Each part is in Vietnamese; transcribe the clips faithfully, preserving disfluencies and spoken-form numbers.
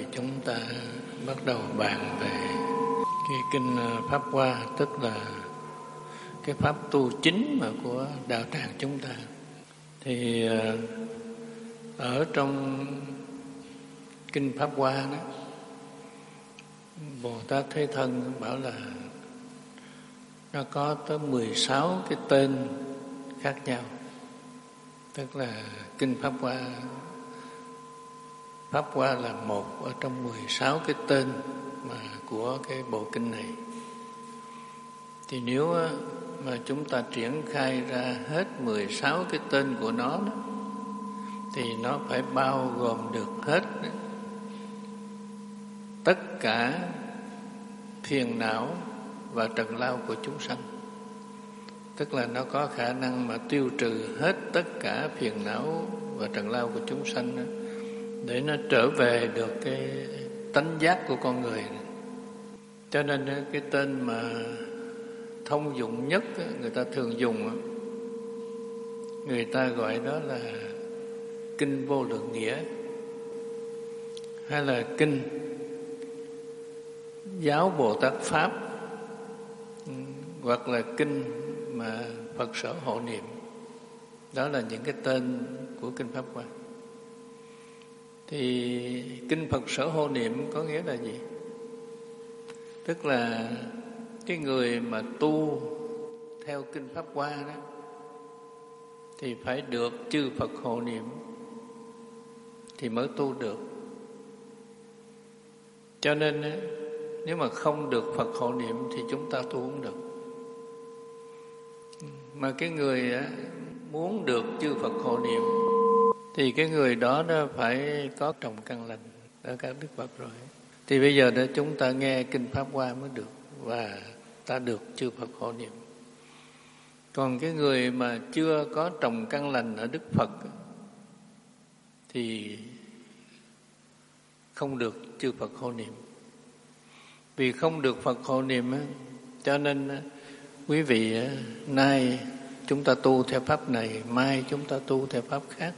chúng ta bắt đầu bàn về cái kinh Pháp Hoa, tức là cái pháp tu chính mà của đạo tràng chúng ta. Thì ở trong kinh Pháp Hoa đó, Bồ Tát Thế Thân bảo là nó có tới mười sáu cái tên khác nhau. Tức là kinh Pháp Hoa, Pháp Hoa là một ở trong mười sáu cái tên mà của cái bộ kinh này. Thì nếu mà chúng ta triển khai ra hết mười sáu cái tên của nó đó, thì nó phải bao gồm được hết tất cả phiền não và trần lao của chúng sanh. Tức là nó có khả năng mà tiêu trừ hết tất cả phiền não và trần lao của chúng sanh đó, để nó trở về được cái tánh giác của con người. Cho nên cái tên mà thông dụng nhất người ta thường dùng, người ta gọi đó là kinh Vô Lượng Nghĩa, hay là kinh Giáo Bồ Tát Pháp, hoặc là kinh mà Phật Sở Hộ Niệm. Đó là những cái tên của kinh Pháp Hoa. Thì kinh Phật Sở Hộ Niệm có nghĩa là gì? Tức là cái người mà tu theo kinh Pháp Hoa đó thì phải được chư Phật hộ niệm thì mới tu được. Cho nên nếu mà không được Phật hộ niệm thì chúng ta tu không được. Mà cái người muốn được chư Phật hộ niệm thì cái người đó nó phải có trồng căn lành ở các Đức Phật rồi. Thì bây giờ đó chúng ta nghe kinh Pháp Hoa mới được, và ta được chư Phật hộ niệm. Còn cái người mà chưa có trồng căn lành ở Đức Phật thì không được chư Phật hộ niệm. Vì không được Phật hộ niệm cho nên quý vị nay chúng ta tu theo pháp này, mai chúng ta tu theo pháp khác.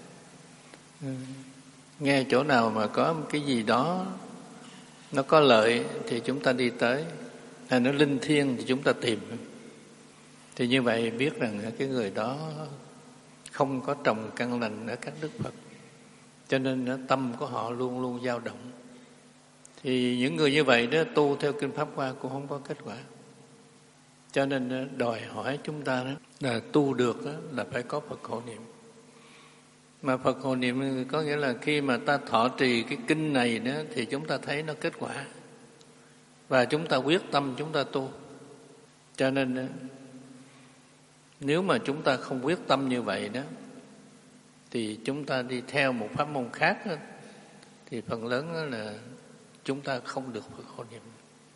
Nghe chỗ nào mà có cái gì đó nó có lợi thì chúng ta đi tới, hay nó linh thiêng thì chúng ta tìm. Thì như vậy biết rằng cái người đó không có trồng căn lành ở các Đức Phật, cho nên tâm của họ luôn luôn dao động. Thì những người như vậy đó tu theo kinh Pháp Hoa cũng không có kết quả. Cho nên đòi hỏi chúng ta đó là tu được đó, là phải có Phật hộ niệm. Mà Phật hộ niệm có nghĩa là khi mà ta thọ trì cái kinh này đó thì chúng ta thấy nó kết quả, và chúng ta quyết tâm chúng ta tu. Cho nên nếu mà chúng ta không quyết tâm như vậy đó thì chúng ta đi theo một pháp môn khác đó, thì phần lớn đó là chúng ta không được Phật hộ niệm.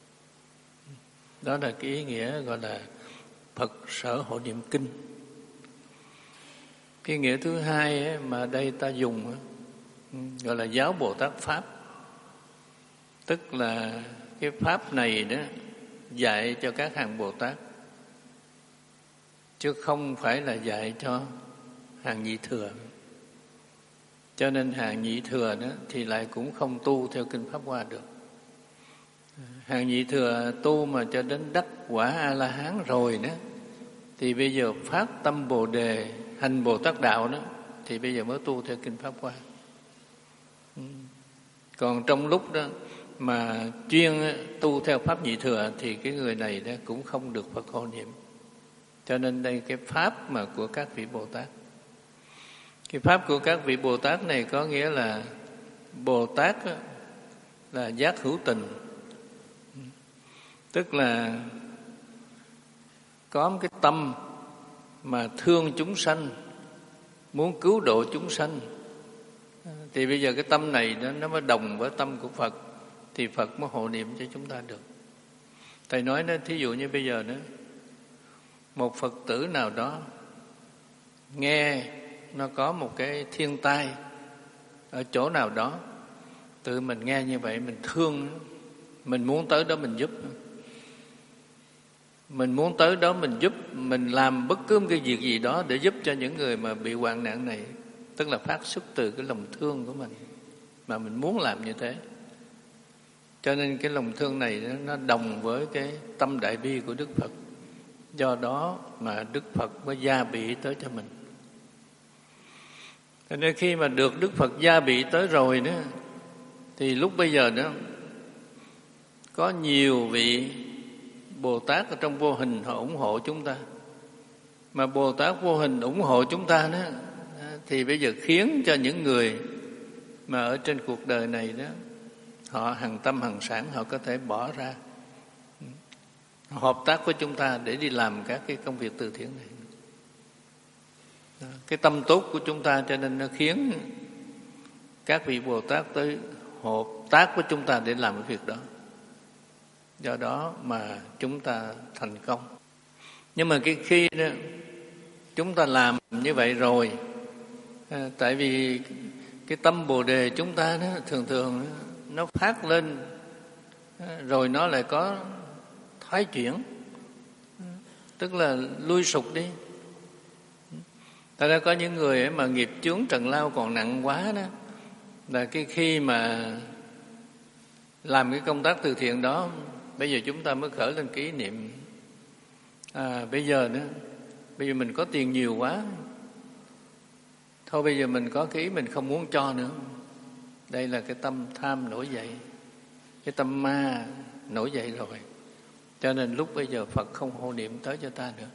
Đó là cái ý nghĩa gọi là Phật Sở Hộ Niệm Kinh. Cái nghĩa thứ hai ấy, mà đây ta dùng ấy, gọi là Giáo Bồ Tát Pháp. Tức là cái pháp này đó dạy cho các hàng Bồ Tát, chứ không phải là dạy cho hàng nhị thừa. Cho nên hàng nhị thừa đó thì lại cũng không tu theo kinh Pháp Hoa được. Hàng nhị thừa tu mà cho đến đắc quả A-la-hán rồi đó thì bây giờ phát tâm Bồ Đề, hành Bồ Tát Đạo đó, thì bây giờ mới tu theo kinh Pháp Hoa. Còn trong lúc đó mà chuyên tu theo pháp nhị thừa thì cái người này đó cũng không được Phật hộ niệm. Cho nên đây cái pháp mà của các vị Bồ Tát. Cái pháp của các vị Bồ Tát này có nghĩa là Bồ Tát là giác hữu tình. Tức là có một cái tâm mà thương chúng sanh, muốn cứu độ chúng sanh. Thì bây giờ cái tâm này nó, nó mới đồng với tâm của Phật, thì Phật mới hộ niệm cho chúng ta được. Thầy nói đó, thí dụ như bây giờ đó, một Phật tử nào đó nghe nó có một cái thiên tai ở chỗ nào đó, tự mình nghe như vậy mình thương, mình muốn tới đó mình giúp. Mình muốn tới đó mình giúp, mình làm bất cứ một cái việc gì đó để giúp cho những người mà bị hoạn nạn này. Tức là phát xuất từ cái lòng thương của mình mà mình muốn làm như thế. Cho nên cái lòng thương này nó đồng với cái tâm đại bi của Đức Phật. Do đó mà Đức Phật mới gia bị tới cho mình. Cho nên khi mà được Đức Phật gia bị tới rồi đó, thì lúc bây giờ đó có nhiều vị Bồ Tát ở trong vô hình họ ủng hộ chúng ta. Mà Bồ Tát vô hình ủng hộ chúng ta đó, thì bây giờ khiến cho những người mà ở trên cuộc đời này đó, họ hằng tâm hằng sản, họ có thể bỏ ra hợp tác với chúng ta để đi làm các cái công việc từ thiện này. Cái tâm tốt của chúng ta cho nên nó khiến các vị Bồ Tát tới hợp tác với chúng ta để làm cái việc đó. Do đó mà chúng ta thành công. Nhưng mà cái khi đó, chúng ta làm như vậy rồi, à, tại vì cái tâm Bồ Đề chúng ta đó, thường thường nó phát lên, rồi nó lại có thoái chuyển, tức là lui sụp đi. Thật ra có những người ấy mà nghiệp chướng trần lao còn nặng quá đó, là cái khi mà làm cái công tác từ thiện đó, bây giờ chúng ta mới khởi lên kỷ niệm, à bây giờ nữa, bây giờ mình có tiền nhiều quá, thôi bây giờ mình có cái ý mình không muốn cho nữa. Đây là cái tâm tham nổi dậy, cái tâm ma nổi dậy rồi. Cho nên lúc bây giờ Phật không hộ niệm tới cho ta nữa.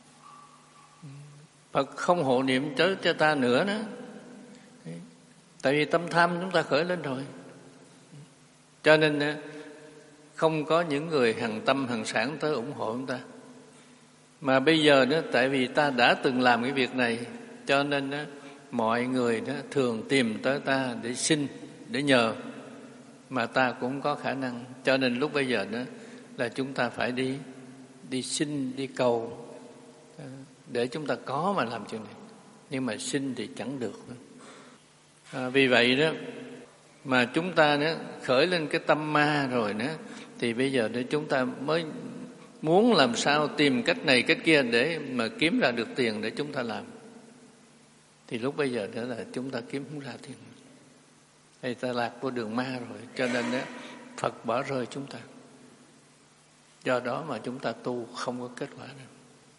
Phật không hộ niệm tới cho ta nữa đó. Tại vì tâm tham chúng ta khởi lên rồi. Cho nên không có những người hằng tâm hằng sản tới ủng hộ chúng ta. Mà bây giờ đó, tại vì ta đã từng làm cái việc này, cho nên đó, mọi người đó thường tìm tới ta để xin, để nhờ, mà ta cũng có khả năng. Cho nên lúc bây giờ đó là chúng ta phải đi đi xin, đi cầu để chúng ta có mà làm chuyện này. Nhưng mà xin thì chẳng được. À, vì vậy đó mà chúng ta đó khởi lên cái tâm ma rồi đó, thì bây giờ để chúng ta mới muốn làm sao tìm cách này cách kia để mà kiếm ra được tiền để chúng ta làm. Thì lúc bây giờ đó là chúng ta kiếm không ra tiền, thì ta lạc vô đường ma rồi. Cho nên đó Phật bỏ rơi chúng ta. Do đó mà chúng ta tu không có kết quả đâu.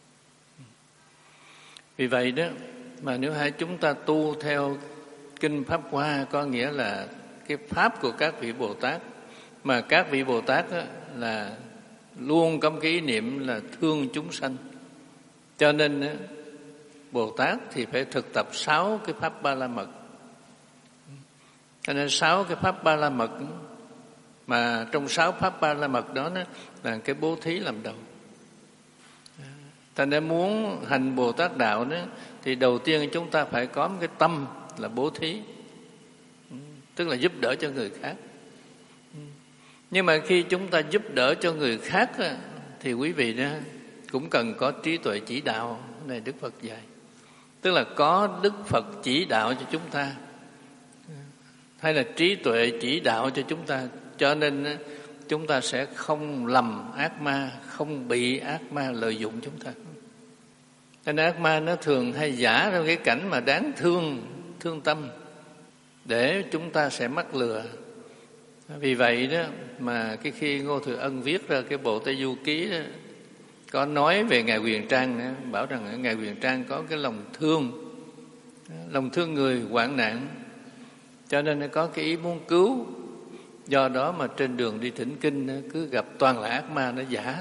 Vì vậy đó mà nếu hai chúng ta tu theo Kinh Pháp Hoa, có nghĩa là cái pháp của các vị Bồ Tát, mà các vị Bồ Tát đó là luôn có cái ý niệm là thương chúng sanh. Cho nên đó, Bồ Tát thì phải thực tập sáu cái pháp Ba La Mật. Cho nên sáu cái pháp Ba La Mật, mà trong sáu pháp Ba La Mật đó, đó là cái bố thí làm đầu. Thành ra muốn hành Bồ Tát đạo đó, thì đầu tiên chúng ta phải có một cái tâm là bố thí, tức là giúp đỡ cho người khác. Nhưng mà khi chúng ta giúp đỡ cho người khác thì quý vị đó cũng cần có trí tuệ chỉ đạo. Này Đức Phật dạy, tức là có Đức Phật chỉ đạo cho chúng ta, hay là trí tuệ chỉ đạo cho chúng ta, cho nên chúng ta sẽ không lầm ác ma, không bị ác ma lợi dụng chúng ta. Nên ác ma nó thường hay giả ra cái cảnh mà đáng thương, thương tâm, để chúng ta sẽ mắc lừa. Vì vậy đó mà cái khi Ngô Thừa Ân viết ra cái bộ Tây Du Ký đó, có nói về Ngài Huyền Trang đó, bảo rằng Ngài Huyền Trang có cái lòng thương, lòng thương người hoạn nạn, cho nên có cái ý muốn cứu. Do đó mà trên đường đi thỉnh kinh cứ gặp toàn là ác ma nó giả.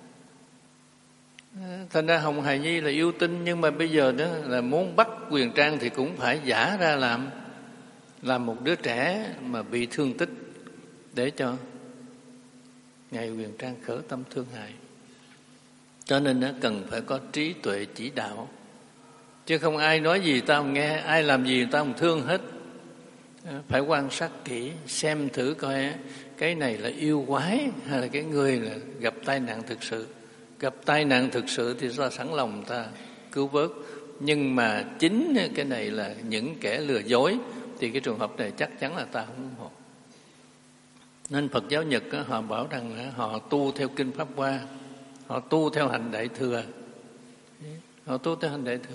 Thành ra Hồng Hài Nhi là yêu tinh, nhưng mà bây giờ đó là muốn bắt Huyền Trang thì cũng phải giả ra làm làm một đứa trẻ mà bị thương tích, để cho Ngài Huyền Trang khởi tâm thương hại. Cho nên nó cần phải có trí tuệ chỉ đạo, chứ không ai nói gì tao không nghe, ai làm gì tao không thương hết. Phải quan sát kỹ, xem thử coi cái này là yêu quái hay là cái người là gặp tai nạn thực sự. Gặp tai nạn thực sự thì ta sẵn lòng ta cứu vớt, nhưng mà chính cái này là những kẻ lừa dối, thì cái trường hợp này chắc chắn là ta không ủng hộ. Nên Phật giáo Nhật họ bảo rằng là họ tu theo Kinh Pháp Hoa, họ tu theo hành Đại Thừa, họ tu theo hành Đại Thừa.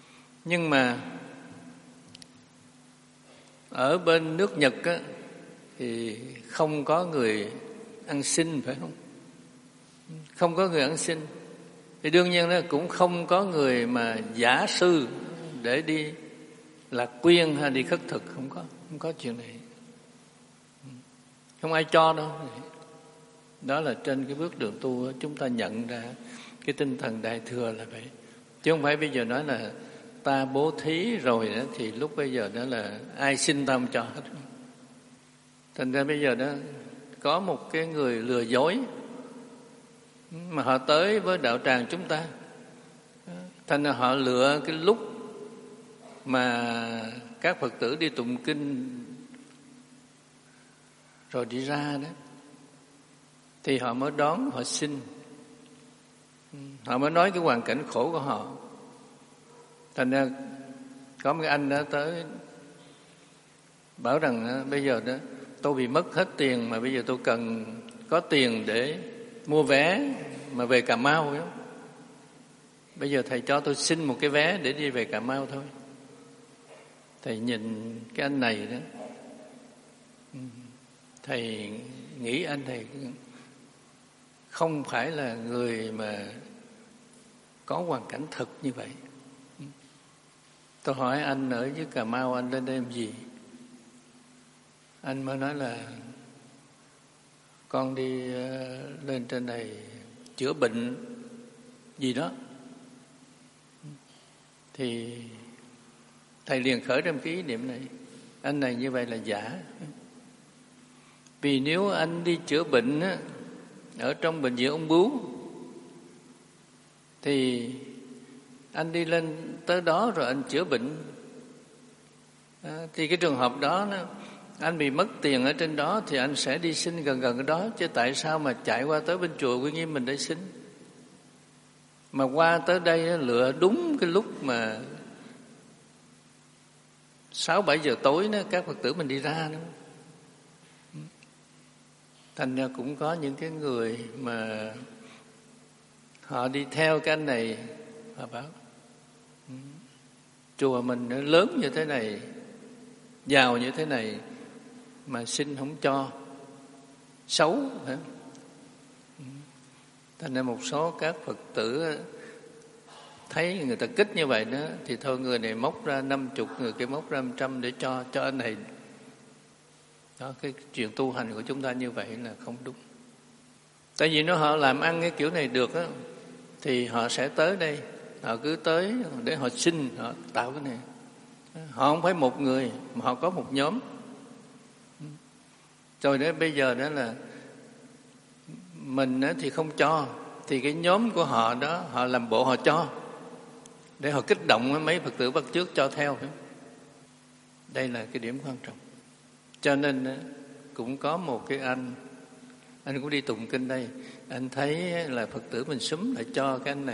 Nhưng mà ở bên nước Nhật á, thì không có người ăn xin, phải không? Không có người ăn xin thì đương nhiên đó cũng không có người mà giả sư để đi lạc quyên hay đi khất thực, không có, không có chuyện này, không ai cho đâu. Đó là trên cái bước đường tu chúng ta nhận ra cái tinh thần Đại Thừa là vậy, chứ không phải bây giờ nói là ta bố thí rồi đó, thì lúc bây giờ đó là ai xin ta không cho hết. Thành ra bây giờ đó có một cái người lừa dối mà họ tới với đạo tràng chúng ta, thành ra họ lựa cái lúc mà các Phật tử đi tụng kinh rồi đi ra đó, thì họ mới đón, họ xin, họ mới nói cái hoàn cảnh khổ của họ. Thành ra có một cái anh đó tới bảo rằng đó, bây giờ đó tôi bị mất hết tiền, mà bây giờ tôi cần có tiền để mua vé mà về Cà Mau đó. Bây giờ thầy cho tôi xin một cái vé để đi về Cà Mau thôi. Thầy nhìn cái anh này đó, thầy nghĩ anh này không phải là người mà có hoàn cảnh thực như vậy. Tôi hỏi anh ở dưới Cà Mau anh lên đây làm gì? Anh mới nói là con đi lên trên này chữa bệnh gì đó. Thì thầy liền khởi ra một cái ý niệm này, anh này như vậy là giả. Vì nếu anh đi chữa bệnh á, ở trong bệnh viện ung bướu, thì anh đi lên tới đó rồi anh chữa bệnh, à, thì cái trường hợp đó nó, anh bị mất tiền ở trên đó thì anh sẽ đi xin gần gần ở đó, chứ tại sao mà chạy qua tới bên chùa Quy Nghiêm mình để xin? Mà qua tới đây lựa đúng cái lúc mà sáu bảy giờ tối đó, các Phật tử mình đi ra nữa. Thành ra cũng có những cái người mà họ đi theo cái anh này, họ bảo chùa mình nó lớn như thế này, giàu như thế này mà xin không cho, xấu hả? Thành ra một số các Phật tử thấy người ta kích như vậy đó, thì thôi người này móc ra năm chục, người kia móc ra một trăm để cho cho anh này. Đó, cái chuyện tu hành của chúng ta như vậy là không đúng. Tại vì nếu họ làm ăn cái kiểu này được á, thì họ sẽ tới đây, họ cứ tới để họ xin, họ tạo cái này. Họ không phải một người, mà họ có một nhóm. Rồi đến bây giờ đó là mình thì không cho, thì cái nhóm của họ đó, họ làm bộ họ cho, để họ kích động mấy Phật tử bắt chước cho theo. Đây là cái điểm quan trọng. Cho nên cũng có một cái anh, anh cũng đi tụng kinh đây, anh thấy là Phật tử mình súm lại cho cái anh này.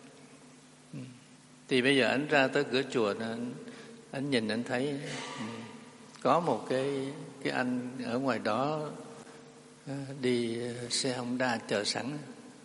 Thì bây giờ anh ra tới cửa chùa, anh, anh nhìn anh thấy có một cái cái anh ở ngoài đó đi xe Honda chờ sẵn.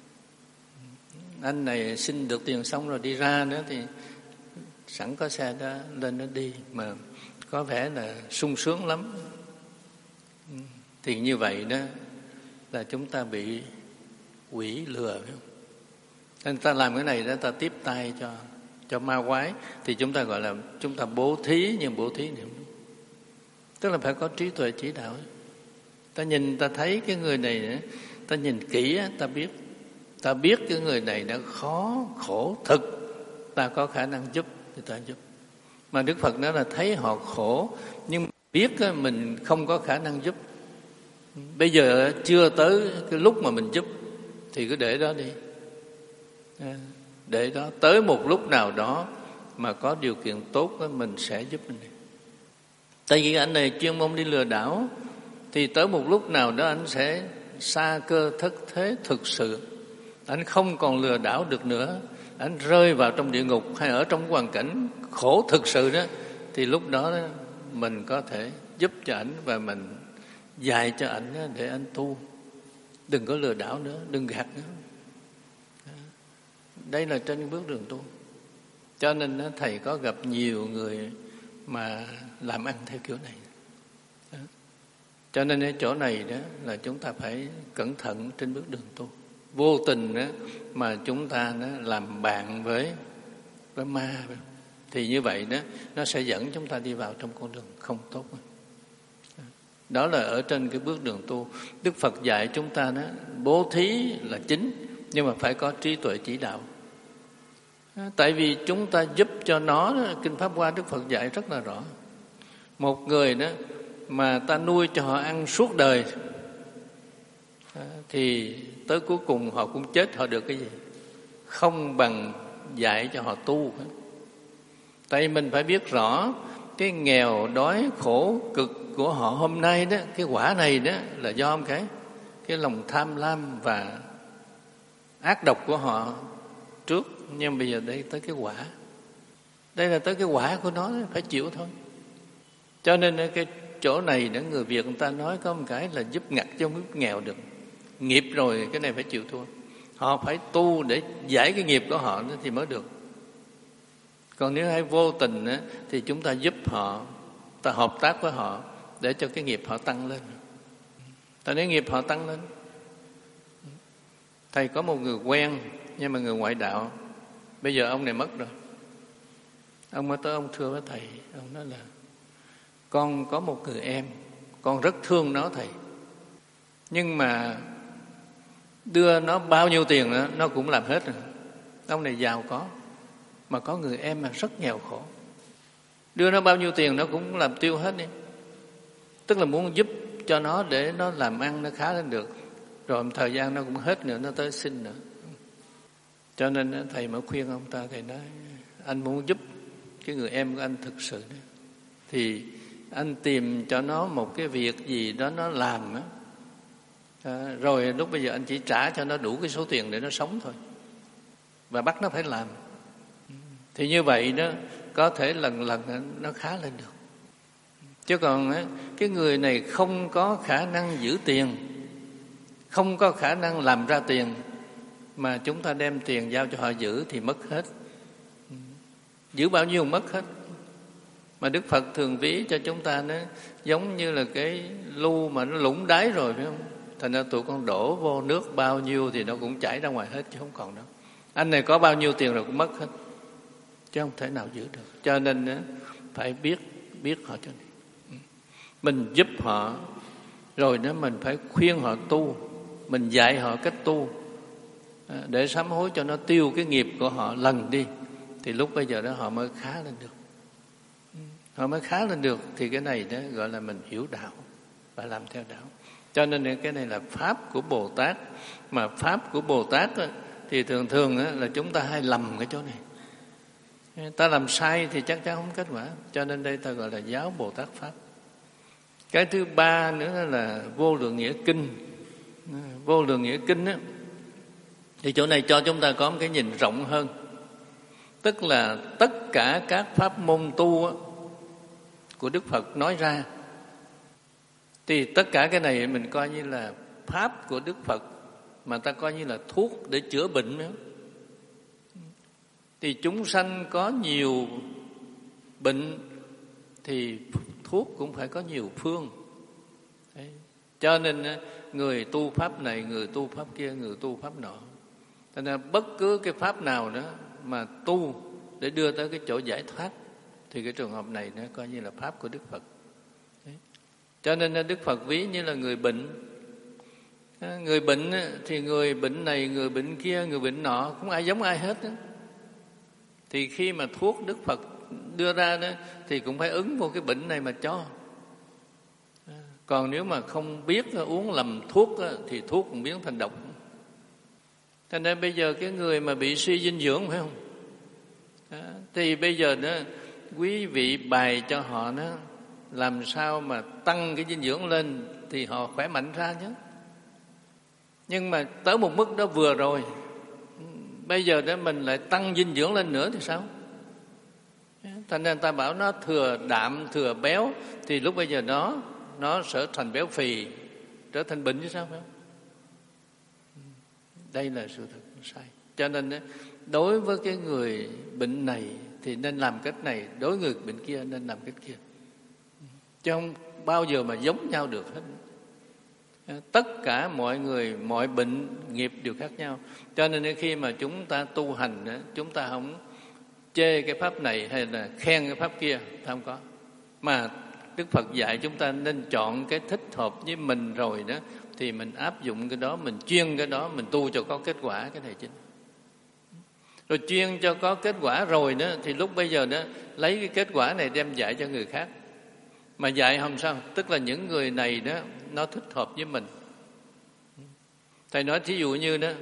Anh này xin được tiền xong rồi đi ra nữa, thì sẵn có xe đó lên nó đi, mà có vẻ là sung sướng lắm. Thì như vậy đó là chúng ta bị quỷ lừa, phải không? Nên ta làm cái này đó, ta tiếp tay cho cho ma quái, thì chúng ta gọi là chúng ta bố thí, nhưng bố thí niệm, tức là phải có trí tuệ chỉ đạo. Ta nhìn ta thấy cái người này, ta nhìn kỹ ta biết, ta biết cái người này đã khó khổ thực, ta có khả năng giúp thì ta giúp. Mà Đức Phật nói là thấy họ khổ nhưng biết mình không có khả năng giúp, bây giờ chưa tới cái lúc mà mình giúp, thì cứ để đó đi, để đó tới một lúc nào đó mà có điều kiện tốt đó, mình sẽ giúp mình. Tại vì anh này chuyên môn đi lừa đảo, thì tới một lúc nào đó anh sẽ sa cơ thất thế thực sự, anh không còn lừa đảo được nữa, anh rơi vào trong địa ngục hay ở trong hoàn cảnh khổ thực sự đó, thì lúc đó, đó mình có thể giúp cho ảnh và mình dạy cho ảnh để anh tu. Đừng có lừa đảo nữa, đừng gạt nữa. Đây là trên bước đường tu. Cho nên thầy có gặp nhiều người mà làm ăn theo kiểu này. Cho nên ở chỗ này đó là chúng ta phải cẩn thận trên bước đường tu. Vô tình đó mà chúng ta đó làm bạn với với ma, thì như vậy đó nó sẽ dẫn chúng ta đi vào trong con đường không tốt. Đó là ở trên cái bước đường tu. Đức Phật dạy chúng ta đó, bố thí là chính, nhưng mà phải có trí tuệ chỉ đạo. Tại vì chúng ta giúp cho nó, Kinh Pháp Hoa Đức Phật dạy rất là rõ. Một người đó mà ta nuôi cho họ ăn suốt đời, thì tới cuối cùng họ cũng chết, họ được cái gì? Không bằng dạy cho họ tu. Tại vì mình phải biết rõ cái nghèo đói khổ cực của họ hôm nay đó, cái quả này đó là do cái cái lòng tham lam và ác độc của họ trước. Nhưng bây giờ đây tới cái quả, đây là tới cái quả của nó, phải chịu thôi. Cho nên cái chỗ này đó, người Việt người ta nói có một cái là giúp ngặt chứ không giúp nghèo được. Nghiệp rồi cái này phải chịu thua. Họ phải tu để giải cái nghiệp của họ thì mới được. Còn nếu hay vô tình á, thì chúng ta giúp họ, ta hợp tác với họ để cho cái nghiệp họ tăng lên. Ta nếu nghiệp họ tăng lên. Thầy có một người quen, nhưng mà người ngoại đạo. Bây giờ ông này mất rồi. Ông mới tới ông thưa với thầy, ông nói là con có một người em, con rất thương nó thầy, nhưng mà đưa nó bao nhiêu tiền đó, nó cũng làm hết rồi. Ông này giàu có, mà có người em mà rất nghèo khổ, đưa nó bao nhiêu tiền nó cũng làm tiêu hết đi. Tức là muốn giúp cho nó để nó làm ăn nó khá lên được, rồi thời gian nó cũng hết nữa, nó tới xin nữa. Cho nên thầy mới khuyên ông ta, thầy nói anh muốn giúp cái người em của anh thực sự đó, thì anh tìm cho nó một cái việc gì đó nó làm á, à, rồi lúc bây giờ anh chỉ trả cho nó đủ cái số tiền để nó sống thôi, và bắt nó phải làm. Thì như vậy đó có thể lần lần nó khá lên được. Chứ còn á, cái người này không có khả năng giữ tiền, không có khả năng làm ra tiền, mà chúng ta đem tiền giao cho họ giữ thì mất hết. Giữ bao nhiêu mất hết. Mà Đức Phật thường ví cho chúng ta nó giống như là cái lu mà nó lũng đáy rồi, phải không? Thành ra tụi con đổ vô nước bao nhiêu thì nó cũng chảy ra ngoài hết, chứ không còn đâu. Anh này có bao nhiêu tiền rồi cũng mất hết, chứ không thể nào giữ được. Cho nên phải biết biết họ cho nên mình giúp họ, rồi đó mình phải khuyên họ tu, mình dạy họ cách tu để sám hối cho nó tiêu cái nghiệp của họ lần đi, thì lúc bây giờ đó họ mới khá lên được. Họ mới khá lên được thì cái này đó gọi là mình hiểu đạo và làm theo đạo. Cho nên cái này là pháp của Bồ Tát. Mà pháp của Bồ Tát đó, thì thường thường đó, là chúng ta hay lầm cái chỗ này. Ta làm sai thì chắc chắn không kết quả. Cho nên đây ta gọi là giáo Bồ Tát Pháp. Cái thứ ba nữa là vô lượng nghĩa kinh. Vô lượng nghĩa kinh đó, thì chỗ này cho chúng ta có một cái nhìn rộng hơn. Tức là tất cả các pháp môn tu đó, của Đức Phật nói ra, thì tất cả cái này mình coi như là pháp của Đức Phật, mà ta coi như là thuốc để chữa bệnh nữa. Thì chúng sanh có nhiều bệnh thì thuốc cũng phải có nhiều phương. Đấy. Cho nên người tu pháp này, người tu pháp kia, người tu pháp nọ. Cho nên bất cứ cái pháp nào đó mà tu để đưa tới cái chỗ giải thoát, thì cái trường hợp này nó coi như là pháp của Đức Phật. Đấy. Cho nên Đức Phật ví như là người bệnh. Người bệnh thì người bệnh này, người bệnh kia, người bệnh nọ, không ai giống ai hết đó. Thì khi mà thuốc Đức Phật đưa ra đó, thì cũng phải ứng vô cái bệnh này mà cho. Còn nếu mà không biết uống lầm thuốc đó, thì thuốc cũng biến thành độc. Cho nên bây giờ cái người mà bị suy dinh dưỡng, phải không? Đó. Thì bây giờ đó, quý vị bày cho họ đó, làm sao mà tăng cái dinh dưỡng lên thì họ khỏe mạnh ra chứ. Nhưng mà tới một mức đó vừa rồi, bây giờ đó mình lại tăng dinh dưỡng lên nữa thì sao? Thành nên ta bảo nó thừa đạm, thừa béo, thì lúc bây giờ nó nó sẽ thành béo phì, trở thành bệnh chứ sao, phải không? Đây là sự thật sai. Cho nên đối với cái người bệnh này thì nên làm cách này, đối với người bệnh kia nên làm cách kia. chứ không bao giờ mà giống nhau được hết. Tất cả mọi người, mọi bệnh nghiệp đều khác nhau. Cho nên khi mà chúng ta tu hành, chúng ta không chê cái pháp này hay là khen cái pháp kia, không có. Mà Đức Phật dạy chúng ta nên chọn cái thích hợp với mình rồi đó, thì mình áp dụng cái đó, mình chuyên cái đó, mình tu cho có kết quả, cái này chính. Rồi chuyên cho có kết quả rồi đó, thì lúc bây giờ đó lấy cái kết quả này đem dạy cho người khác. Mà dạy không sao, tức là những người này đó nó thích hợp với mình. Thầy nói thí dụ như đó,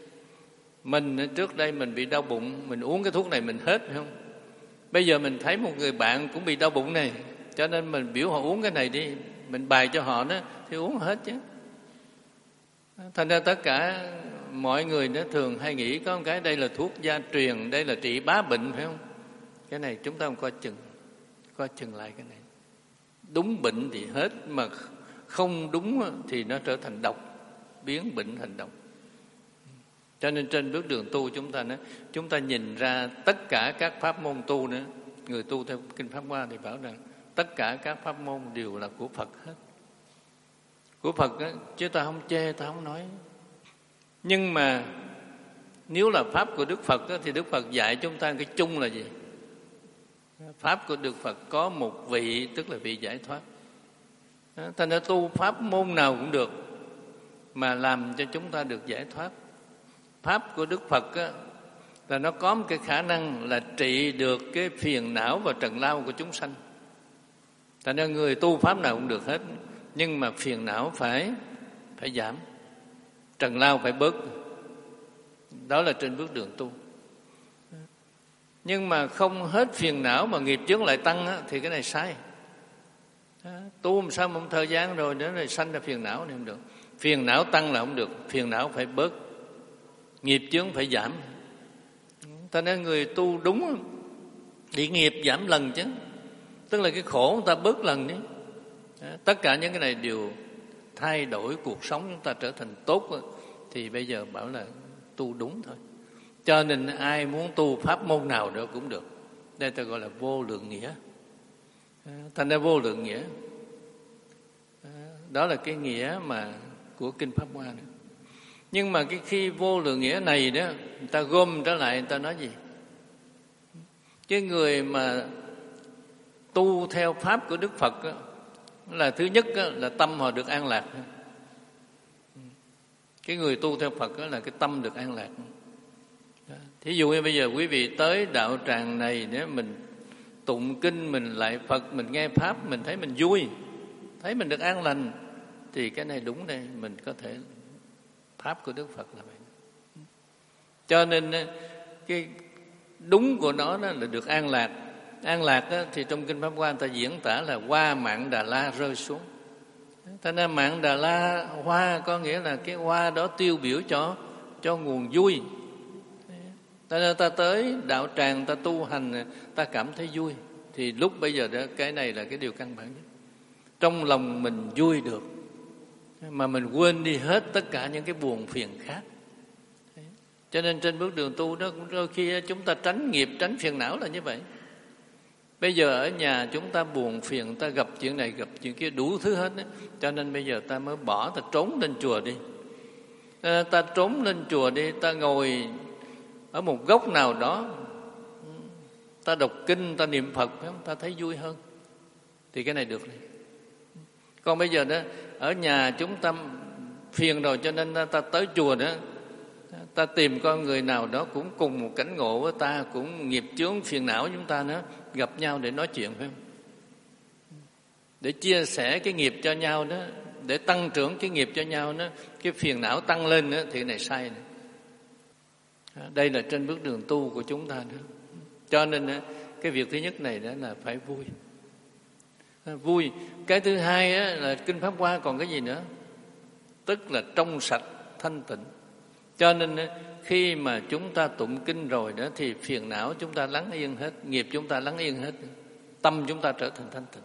mình trước đây mình bị đau bụng, mình uống cái thuốc này mình hết, phải không? Bây giờ mình thấy một người bạn cũng bị đau bụng này, cho nên mình biểu họ uống cái này đi, mình bày cho họ đó, thì uống hết chứ. Thành ra tất cả mọi người đó thường hay nghĩ có một cái đây là thuốc gia truyền, đây là trị bá bệnh, phải không? Cái này chúng ta không coi chừng, coi chừng lại cái này. Đúng bệnh thì hết, mà không đúng thì nó trở thành độc, biến bệnh thành độc. Cho nên trên bước đường tu chúng ta nói, chúng ta nhìn ra tất cả các pháp môn tu nữa, người tu theo Kinh Pháp Hoa thì bảo rằng tất cả các pháp môn đều là của Phật hết. Của Phật đó, chứ ta không chê, ta không nói. Nhưng mà nếu là pháp của Đức Phật đó, thì Đức Phật dạy chúng ta cái chung là gì? Pháp của Đức Phật có một vị, tức là vị giải thoát. Thành ra tu pháp môn nào cũng được mà làm cho chúng ta được giải thoát. Pháp của Đức Phật á, là nó có một cái khả năng là trị được cái phiền não và trần lao của chúng sanh. Thành ra người tu pháp nào cũng được hết, nhưng mà phiền não phải phải giảm, trần lao phải bớt. Đó là trên bước đường tu. Nhưng mà không hết phiền não mà nghiệp chướng lại tăng á, thì cái này sai. Tu làm sao một thời gian rồi đó là sanh ra phiền não này không được. Phiền não tăng là không được, phiền não phải bớt, nghiệp chướng phải giảm. Ta nói người tu đúng thì nghiệp giảm lần chứ, tức là cái khổ người ta bớt lần đấy. Tất cả những cái này đều thay đổi cuộc sống chúng ta trở thành tốt, thì bây giờ bảo là tu đúng thôi. Cho nên ai muốn tu pháp môn nào đó cũng được. Đây ta gọi là vô lượng nghĩa. Thành ra vô lượng nghĩa, đó là cái nghĩa mà của Kinh Pháp Hoa này. Nhưng mà cái khi vô lượng nghĩa này đó, người ta gom trở lại, người ta nói gì? Cái người mà tu theo pháp của Đức Phật đó, là thứ nhất đó, là tâm họ được an lạc. Cái người tu theo Phật đó là cái tâm được an lạc. Thí dụ như bây giờ quý vị tới đạo tràng này, nếu mình tụng kinh, mình lại Phật, mình nghe pháp, mình thấy mình vui, thấy mình được an lành, thì cái này đúng đây, mình có thể pháp của Đức Phật là vậy. Cho nên cái đúng của nó đó là được an lạc. An lạc đó, thì trong Kinh Pháp Hoa người ta diễn tả là hoa mạn Đà La rơi xuống. Thành ra mạn Đà La hoa có nghĩa là cái hoa đó tiêu biểu cho cho nguồn vui. Thành ra ta tới đạo tràng, ta tu hành, ta cảm thấy vui, thì lúc bây giờ đó, cái này là cái điều căn bản nhất. Trong lòng mình vui được, mà mình quên đi hết tất cả những cái buồn phiền khác. Cho nên trên bước đường tu đó, đôi khi chúng ta tránh nghiệp, tránh phiền não là như vậy. Bây giờ ở nhà chúng ta buồn phiền, ta gặp chuyện này, gặp chuyện kia, đủ thứ hết đó. Cho nên bây giờ ta mới bỏ, ta trốn lên chùa đi. Ta trốn lên chùa đi, ta ngồi ở một góc nào đó, ta đọc kinh, ta niệm Phật, phải không? Ta thấy vui hơn. Thì cái này được này. Còn bây giờ đó, ở nhà chúng ta phiền rồi, cho nên ta tới chùa đó, ta tìm con người nào đó cũng cùng một cảnh ngộ với ta, cũng nghiệp chướng phiền não chúng ta nữa, gặp nhau để nói chuyện, phải không? Để chia sẻ cái nghiệp cho nhau đó, để tăng trưởng cái nghiệp cho nhau đó, cái phiền não tăng lên nữa, thì cái này sai này. Đây là trên bước đường tu của chúng ta đó. Cho nên cái việc thứ nhất này đó là phải vui. Vui. Cái thứ hai á, là Kinh Pháp Hoa còn cái gì nữa? Tức là trong sạch, thanh tịnh. Cho nên khi mà chúng ta tụng kinh rồi đó, thì phiền não chúng ta lắng yên hết, nghiệp chúng ta lắng yên hết, tâm chúng ta trở thành thanh tịnh.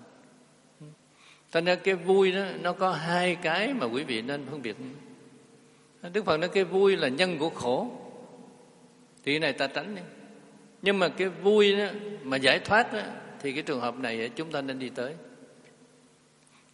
Cho nên cái vui đó nó có hai cái mà quý vị nên phân biệt. Đức Phật nói cái vui là nhân của khổ, thì cái này ta tránh đi. Nhưng mà cái vui đó mà giải thoát đó, thì cái trường hợp này chúng ta nên đi tới.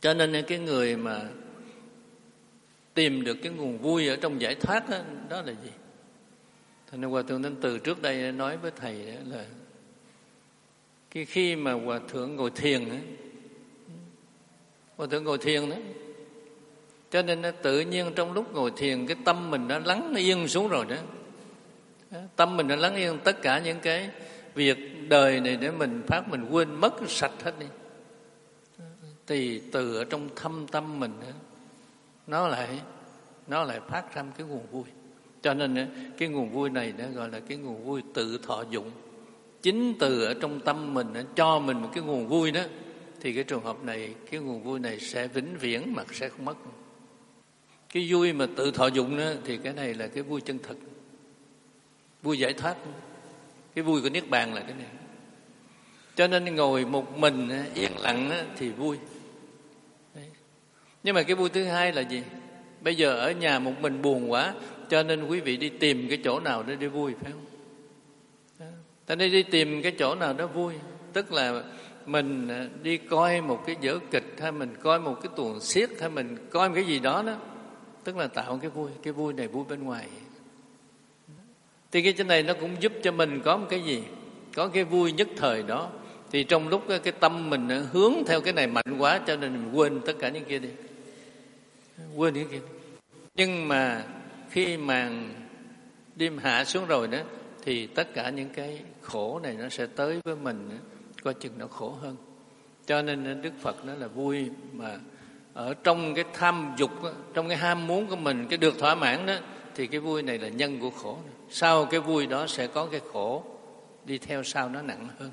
Cho nên cái người mà tìm được cái nguồn vui ở trong giải thoát đó, đó là gì? Thành nên Hòa Thượng Thanh Từ trước đây nói với thầy là cái khi mà Hòa Thượng ngồi thiền ấy, Hòa Thượng ngồi thiền đó, cho nên nó tự nhiên trong lúc ngồi thiền cái tâm mình nó lắng yên xuống rồi đó. Tâm mình nó lắng yên, tất cả những cái việc đời này để mình phát mình quên mất sạch hết đi. Thì từ ở trong thâm tâm mình đó, nó lại nó lại phát ra cái nguồn vui. Cho nên cái nguồn vui này nó gọi là cái nguồn vui tự thọ dụng. Chính từ ở trong tâm mình cho mình một cái nguồn vui đó, thì cái trường hợp này, cái nguồn vui này sẽ vĩnh viễn mà sẽ không mất. Cái vui mà tự thọ dụng đó, thì cái này là cái vui chân thực, vui giải thoát. Cái vui của Niết Bàn là cái này. Cho nên ngồi một mình yên lặng thì vui. Đấy. Nhưng mà cái vui thứ hai là gì? Bây giờ ở nhà một mình buồn quá, cho nên quý vị đi tìm cái chỗ nào để đi vui, phải không? Ta nên đi tìm cái chỗ nào đó vui. Tức là mình đi coi một cái vở kịch, hay mình coi một cái tuồng xiếc, hay mình coi một cái gì đó đó. Tức là tạo cái vui. Cái vui này vui bên ngoài. Thì cái trên này nó cũng giúp cho mình có một cái gì? Có cái vui nhất thời đó. Thì trong lúc cái tâm mình hướng theo cái này mạnh quá, cho nên mình quên tất cả những kia đi. Quên những kia đi. Nhưng mà khi màn đêm hạ xuống rồi đó, thì tất cả những cái khổ này nó sẽ tới với mình, coi chừng nó khổ hơn. Cho nên Đức Phật nói là vui mà ở trong cái tham dục, trong cái ham muốn của mình, cái được thỏa mãn đó, thì cái vui này là nhân của khổ. Sau cái vui đó sẽ có cái khổ đi theo sau, nó nặng hơn.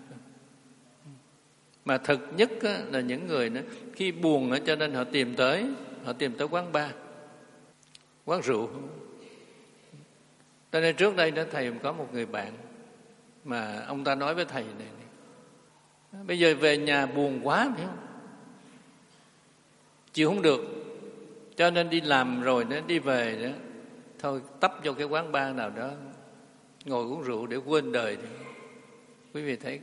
Mà thực nhất là những người đó, khi buồn đó, cho nên họ tìm tới họ tìm tới quán bar, quán rượu. Cho nên trước đây đó, thầy có một người bạn mà ông ta nói với thầy này, này bây giờ về nhà buồn quá, phải không? Chịu không được, cho nên đi làm rồi đó, đi về đó, thôi tấp vô cái quán bar nào đó ngồi uống rượu để quên đời. Quý vị thấy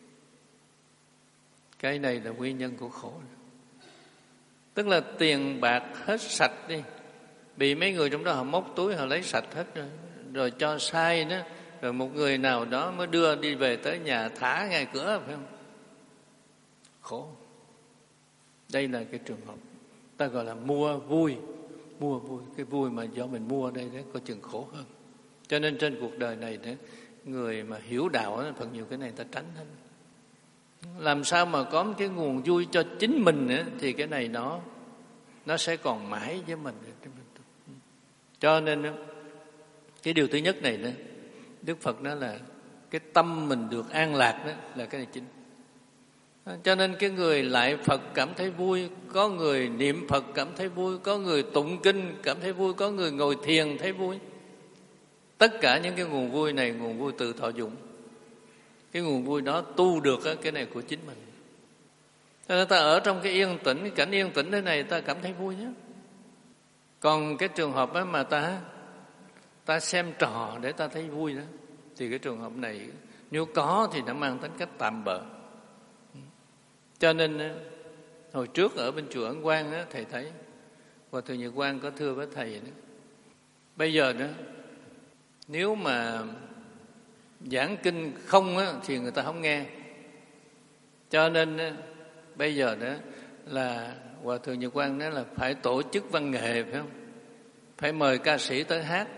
cái này là nguyên nhân của khổ. Tức là tiền bạc hết sạch đi, bị mấy người trong đó họ móc túi, họ lấy sạch hết rồi, rồi cho sai đó, rồi một người nào đó mới đưa đi về tới nhà thả ngay cửa, phải không? Khổ. Đây là cái trường hợp ta gọi là mua vui. Mua vui, cái vui mà do mình mua đây đó, có chừng khổ hơn. Cho nên trên cuộc đời này đó, người mà hiểu đạo đó, phần nhiều cái này ta tránh hết. Làm sao mà có một cái nguồn vui cho chính mình nữa, thì cái này nó nó sẽ còn mãi với mình. Cho nên cái điều thứ nhất này đó, Đức Phật nói là cái tâm mình được an lạc đó là cái này chính. Cho nên cái người lại Phật cảm thấy vui, có người niệm Phật cảm thấy vui, có người tụng kinh cảm thấy vui, có người ngồi thiền thấy vui. Tất cả những cái nguồn vui này, nguồn vui tự thọ dụng. Cái nguồn vui đó tu được cái này của chính mình. Cho nên ta ở trong cái yên tĩnh, cái cảnh yên tĩnh thế này ta cảm thấy vui nhé. Còn cái trường hợp mà ta ta xem trò để ta thấy vui đó, thì cái trường hợp này nếu có thì nó mang tính cách tạm bợ. Cho nên hồi trước ở bên chùa Ấn Quang đó, thầy thấy Hòa Thượng Nhật Quang có thưa với thầy đó, bây giờ đó nếu mà giảng kinh không á, thì người ta không nghe. Cho nên á, bây giờ đó là Hòa Thượng Nhật Quang nói là phải tổ chức văn nghệ, phải không? Phải mời ca sĩ tới hát.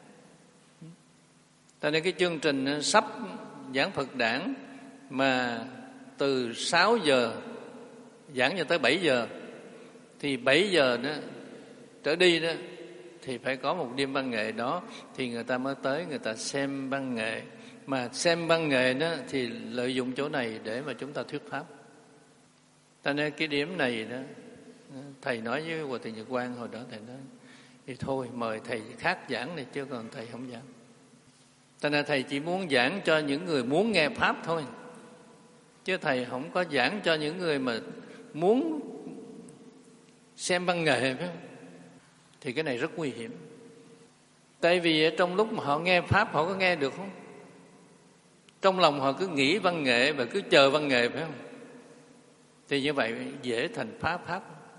Cho nên cái chương trình sắp giảng Phật Đản mà từ sáu giờ giảng cho tới bảy giờ, thì bảy giờ đó trở đi đó thì phải có một đêm văn nghệ đó, thì người ta mới tới, người ta xem văn nghệ. Mà xem văn nghệ đó thì lợi dụng chỗ này để mà chúng ta thuyết pháp. Cho nên cái điểm này đó, thầy nói với Hòa Thượng Nhật Quang hồi đó, thầy nói thì thôi mời thầy khác giảng này, chứ còn thầy không giảng. Cho nên thầy chỉ muốn giảng cho những người muốn nghe pháp thôi, chứ thầy không có giảng cho những người mà muốn xem văn nghệ, phải không? Thì cái này rất nguy hiểm. Tại vì trong lúc mà họ nghe pháp, họ có nghe được không? Trong lòng họ cứ nghĩ văn nghệ và cứ chờ văn nghệ, phải không? Thì như vậy dễ thành phá pháp.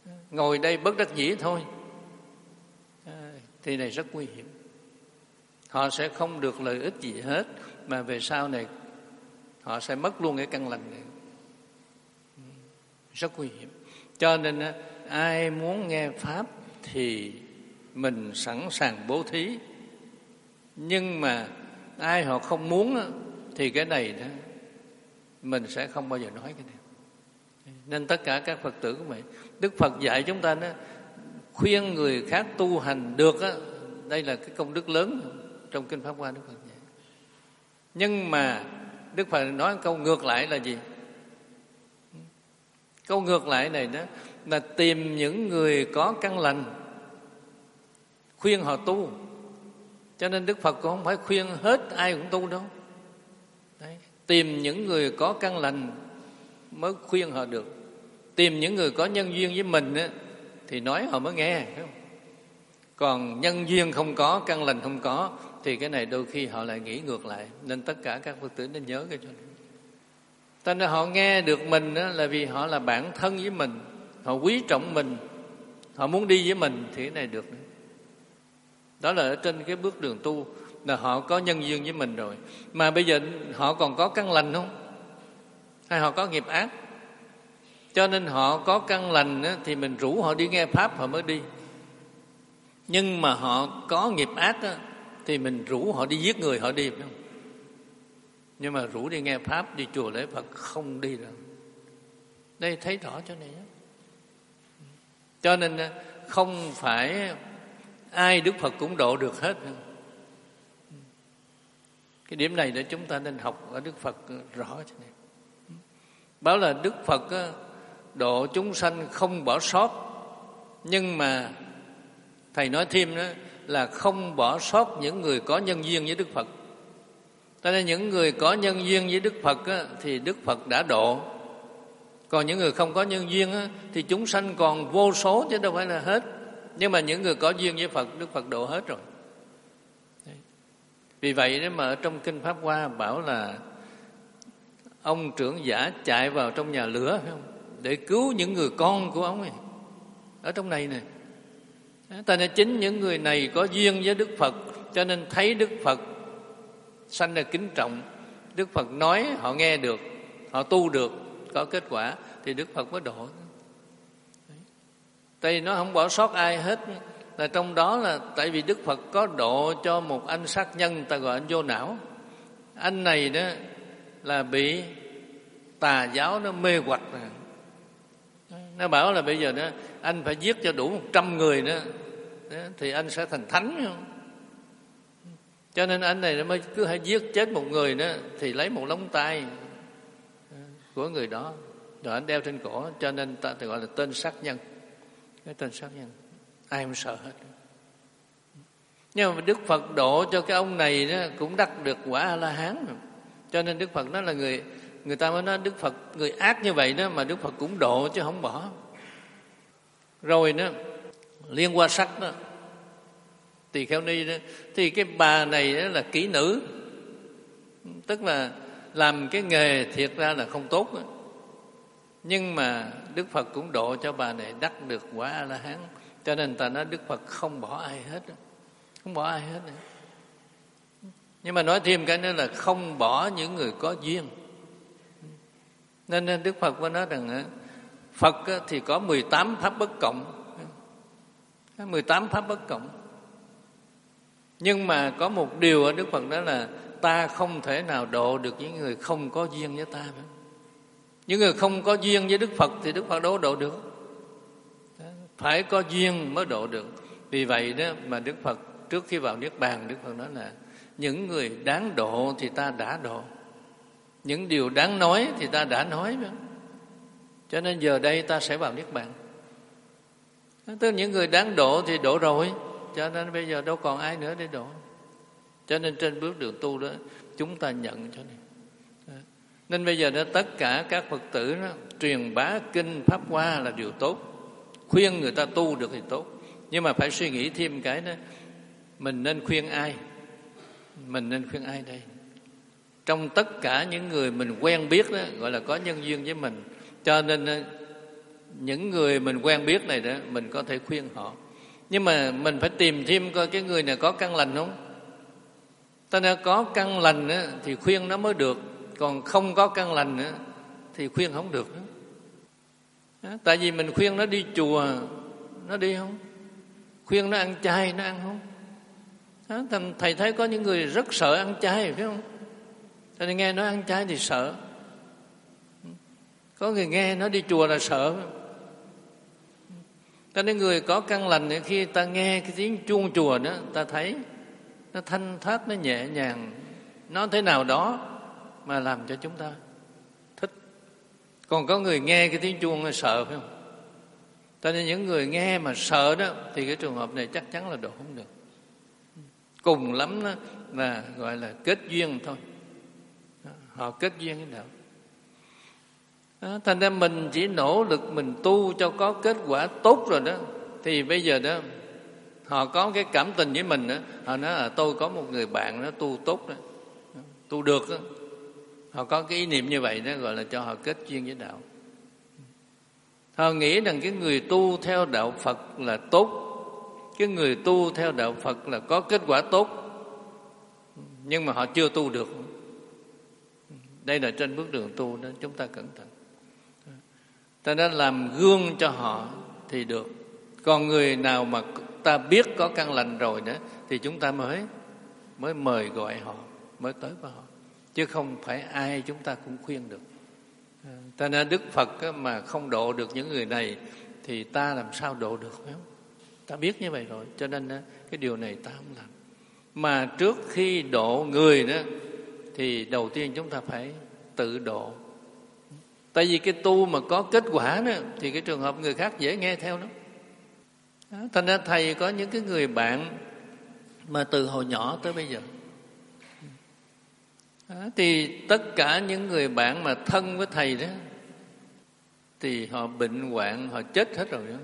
ngồi đây bất đắc dĩ thôi, thì này rất nguy hiểm. Họ sẽ không được lợi ích gì hết, mà về sau này họ sẽ mất luôn cái căn lành này. Rất nguy hiểm. Cho nên ai muốn nghe Pháp thì mình sẵn sàng bố thí. Nhưng mà ai họ không muốn thì cái này đó mình sẽ không bao giờ nói cái này. Nên tất cả các Phật tử của mình, Đức Phật dạy chúng ta đó, khuyên người khác tu hành được đó, đây là cái công đức lớn trong Kinh Pháp Hoa Đức Phật dạy. Nhưng mà Đức Phật nói câu ngược lại là gì? Câu ngược lại này đó là tìm những người có căn lành, khuyên họ tu. Cho nên Đức Phật cũng không phải khuyên hết ai cũng tu đâu. Đấy. Tìm những người có căn lành mới khuyên họ được. Tìm những người có nhân duyên với mình á, thì nói họ mới nghe. Phải không? Còn nhân duyên không có, căn lành không có, thì cái này đôi khi họ lại nghĩ ngược lại. Nên tất cả các Phật tử nên nhớ cái chuyện này. Cho nên họ nghe được mình đó là vì họ là bạn thân với mình, họ quý trọng mình, họ muốn đi với mình thì cái này được. Đó là ở trên cái bước đường tu là họ có nhân duyên với mình rồi. Mà bây giờ họ còn có căn lành không? Hay họ có nghiệp ác? Cho nên họ có căn lành đó, thì mình rủ họ đi nghe Pháp họ mới đi. Nhưng mà họ có nghiệp ác đó, thì mình rủ họ đi giết người họ đi, phải không? Nhưng mà rủ đi nghe Pháp, đi chùa lễ Phật không đi đâu. Đây thấy rõ chỗ này đó. Cho nên không phải ai Đức Phật cũng độ được hết. Cái điểm này để chúng ta nên học ở Đức Phật rõ chỗ này. Bảo là Đức Phật độ chúng sanh không bỏ sót, nhưng mà Thầy nói thêm đó là không bỏ sót những người có nhân duyên với Đức Phật. Cho nên những người có nhân duyên với Đức Phật á, thì Đức Phật đã độ. Còn những người không có nhân duyên á, thì chúng sanh còn vô số chứ đâu phải là hết. Nhưng mà những người có duyên với Phật, Đức Phật độ hết rồi. Đấy. Vì vậy nếu mà ở trong Kinh Pháp Hoa bảo là ông trưởng giả chạy vào trong nhà lửa, phải không? Để cứu những người con của ông ấy. Ở trong này nè. Ta nên chính những người này có duyên với Đức Phật, cho nên thấy Đức Phật sanh ra kính trọng. Đức Phật nói họ nghe được, họ tu được, có kết quả thì Đức Phật mới độ. Tại vì nó không bỏ sót ai hết. Là trong đó là tại vì Đức Phật có độ cho một anh sát nhân, ta gọi anh vô não. Anh này đó là bị tà giáo nó mê hoặc. Nó bảo là bây giờ đó anh phải giết cho đủ một trăm người đó, thì anh sẽ thành thánh, không? Cho nên anh này nó mới cứ hay giết chết một người đó, thì lấy một lóng tay của người đó rồi anh đeo trên cổ. Cho nên ta gọi là tên sát nhân. Cái tên sát nhân ai cũng sợ hết. Nhưng mà Đức Phật độ cho cái ông này đó cũng đắc được quả A-la-hán. Cho nên Đức Phật nói là người Người ta mới nói Đức Phật người ác như vậy đó mà Đức Phật cũng độ chứ không bỏ. Rồi đó Liên Hoa Sắc đó, Tỳ Kheo Ni đó, thì cái bà này đó là kỹ nữ, tức là làm cái nghề thiệt ra là không tốt đó. Nhưng mà Đức Phật cũng độ cho bà này đắc được quả A-la-hán. Cho nên ta nói Đức Phật không bỏ ai hết đó. Không bỏ ai hết nữa. Nhưng mà nói thêm cái nữa là không bỏ những người có duyên. Nên, nên Đức Phật mới nói rằng Phật thì có mười tám pháp bất cộng. mười tám pháp bất cộng. Nhưng mà có một điều ở Đức Phật đó là ta không thể nào độ được những người không có duyên với ta. Những người không có duyên với Đức Phật thì Đức Phật đâu độ được. Phải có duyên mới độ được. Vì vậy đó mà Đức Phật trước khi vào Niết Bàn, Đức Phật nói là những người đáng độ thì ta đã độ, những điều đáng nói thì ta đã nói. Cho nên giờ đây ta sẽ vào Niết Bàn. Tức những người đáng độ thì độ rồi, cho nên bây giờ đâu còn ai nữa để độ. Cho nên trên bước đường tu đó chúng ta nhận cho này. Nên bây giờ đó tất cả các Phật tử đó, truyền bá kinh Pháp Hoa là điều tốt, khuyên người ta tu được thì tốt. Nhưng mà phải suy nghĩ thêm cái đó, mình nên khuyên ai? Mình nên khuyên ai đây? Trong tất cả những người mình quen biết đó, gọi là có nhân duyên với mình. Cho nên những người mình quen biết này đó, mình có thể khuyên họ. Nhưng mà mình phải tìm thêm coi cái người này có căn lành không. Ta nên có căn lành á, thì khuyên nó mới được. Còn không có căn lành á, thì khuyên không được nữa. Tại vì mình khuyên nó đi chùa, nó đi không? Khuyên nó ăn chay, nó ăn không? Đó, thầy thấy có những người rất sợ ăn chay, phải không? Thầy nghe nó ăn chay thì sợ. Có người nghe nó đi chùa là sợ. Cho nên người có căn lành thì khi ta nghe cái tiếng chuông chùa đó, ta thấy nó thanh thoát, nó nhẹ nhàng, nó thế nào đó mà làm cho chúng ta thích. Còn có người nghe cái tiếng chuông nó sợ, phải không? Cho nên những người nghe mà sợ đó thì cái trường hợp này chắc chắn là độ không được. Cùng lắm đó là gọi là kết duyên thôi. Họ kết duyên cái đạo. Đó, thành ra mình chỉ nỗ lực mình tu cho có kết quả tốt rồi đó, thì bây giờ đó họ có cái cảm tình với mình đó, họ nói là tôi có một người bạn nó tu tốt đó, tu được đó. Họ có cái ý niệm như vậy đó, gọi là cho họ kết duyên với đạo. Họ nghĩ rằng cái người tu theo đạo Phật là tốt, cái người tu theo đạo Phật là có kết quả tốt, nhưng mà họ chưa tu được. Đây là trên bước đường tu đó, chúng ta cẩn thận. Ta đã làm gương cho họ thì được. Còn người nào mà ta biết có căn lành rồi đó, thì chúng ta mới mới mời gọi họ, mới tới với họ, chứ không phải ai chúng ta cũng khuyên được. Ta nên Đức Phật mà không độ được những người này thì ta làm sao độ được, phải không? Ta biết như vậy rồi, cho nên cái điều này ta không làm. Mà trước khi độ người đó thì đầu tiên chúng ta phải tự độ. Tại vì cái tu mà có kết quả đó, thì cái trường hợp người khác dễ nghe theo đó. Đó, thành ra thầy có những cái người bạn mà từ hồi nhỏ tới bây giờ. Đó, thì tất cả những người bạn mà thân với thầy đó thì họ bệnh hoạn, họ chết hết rồi đó.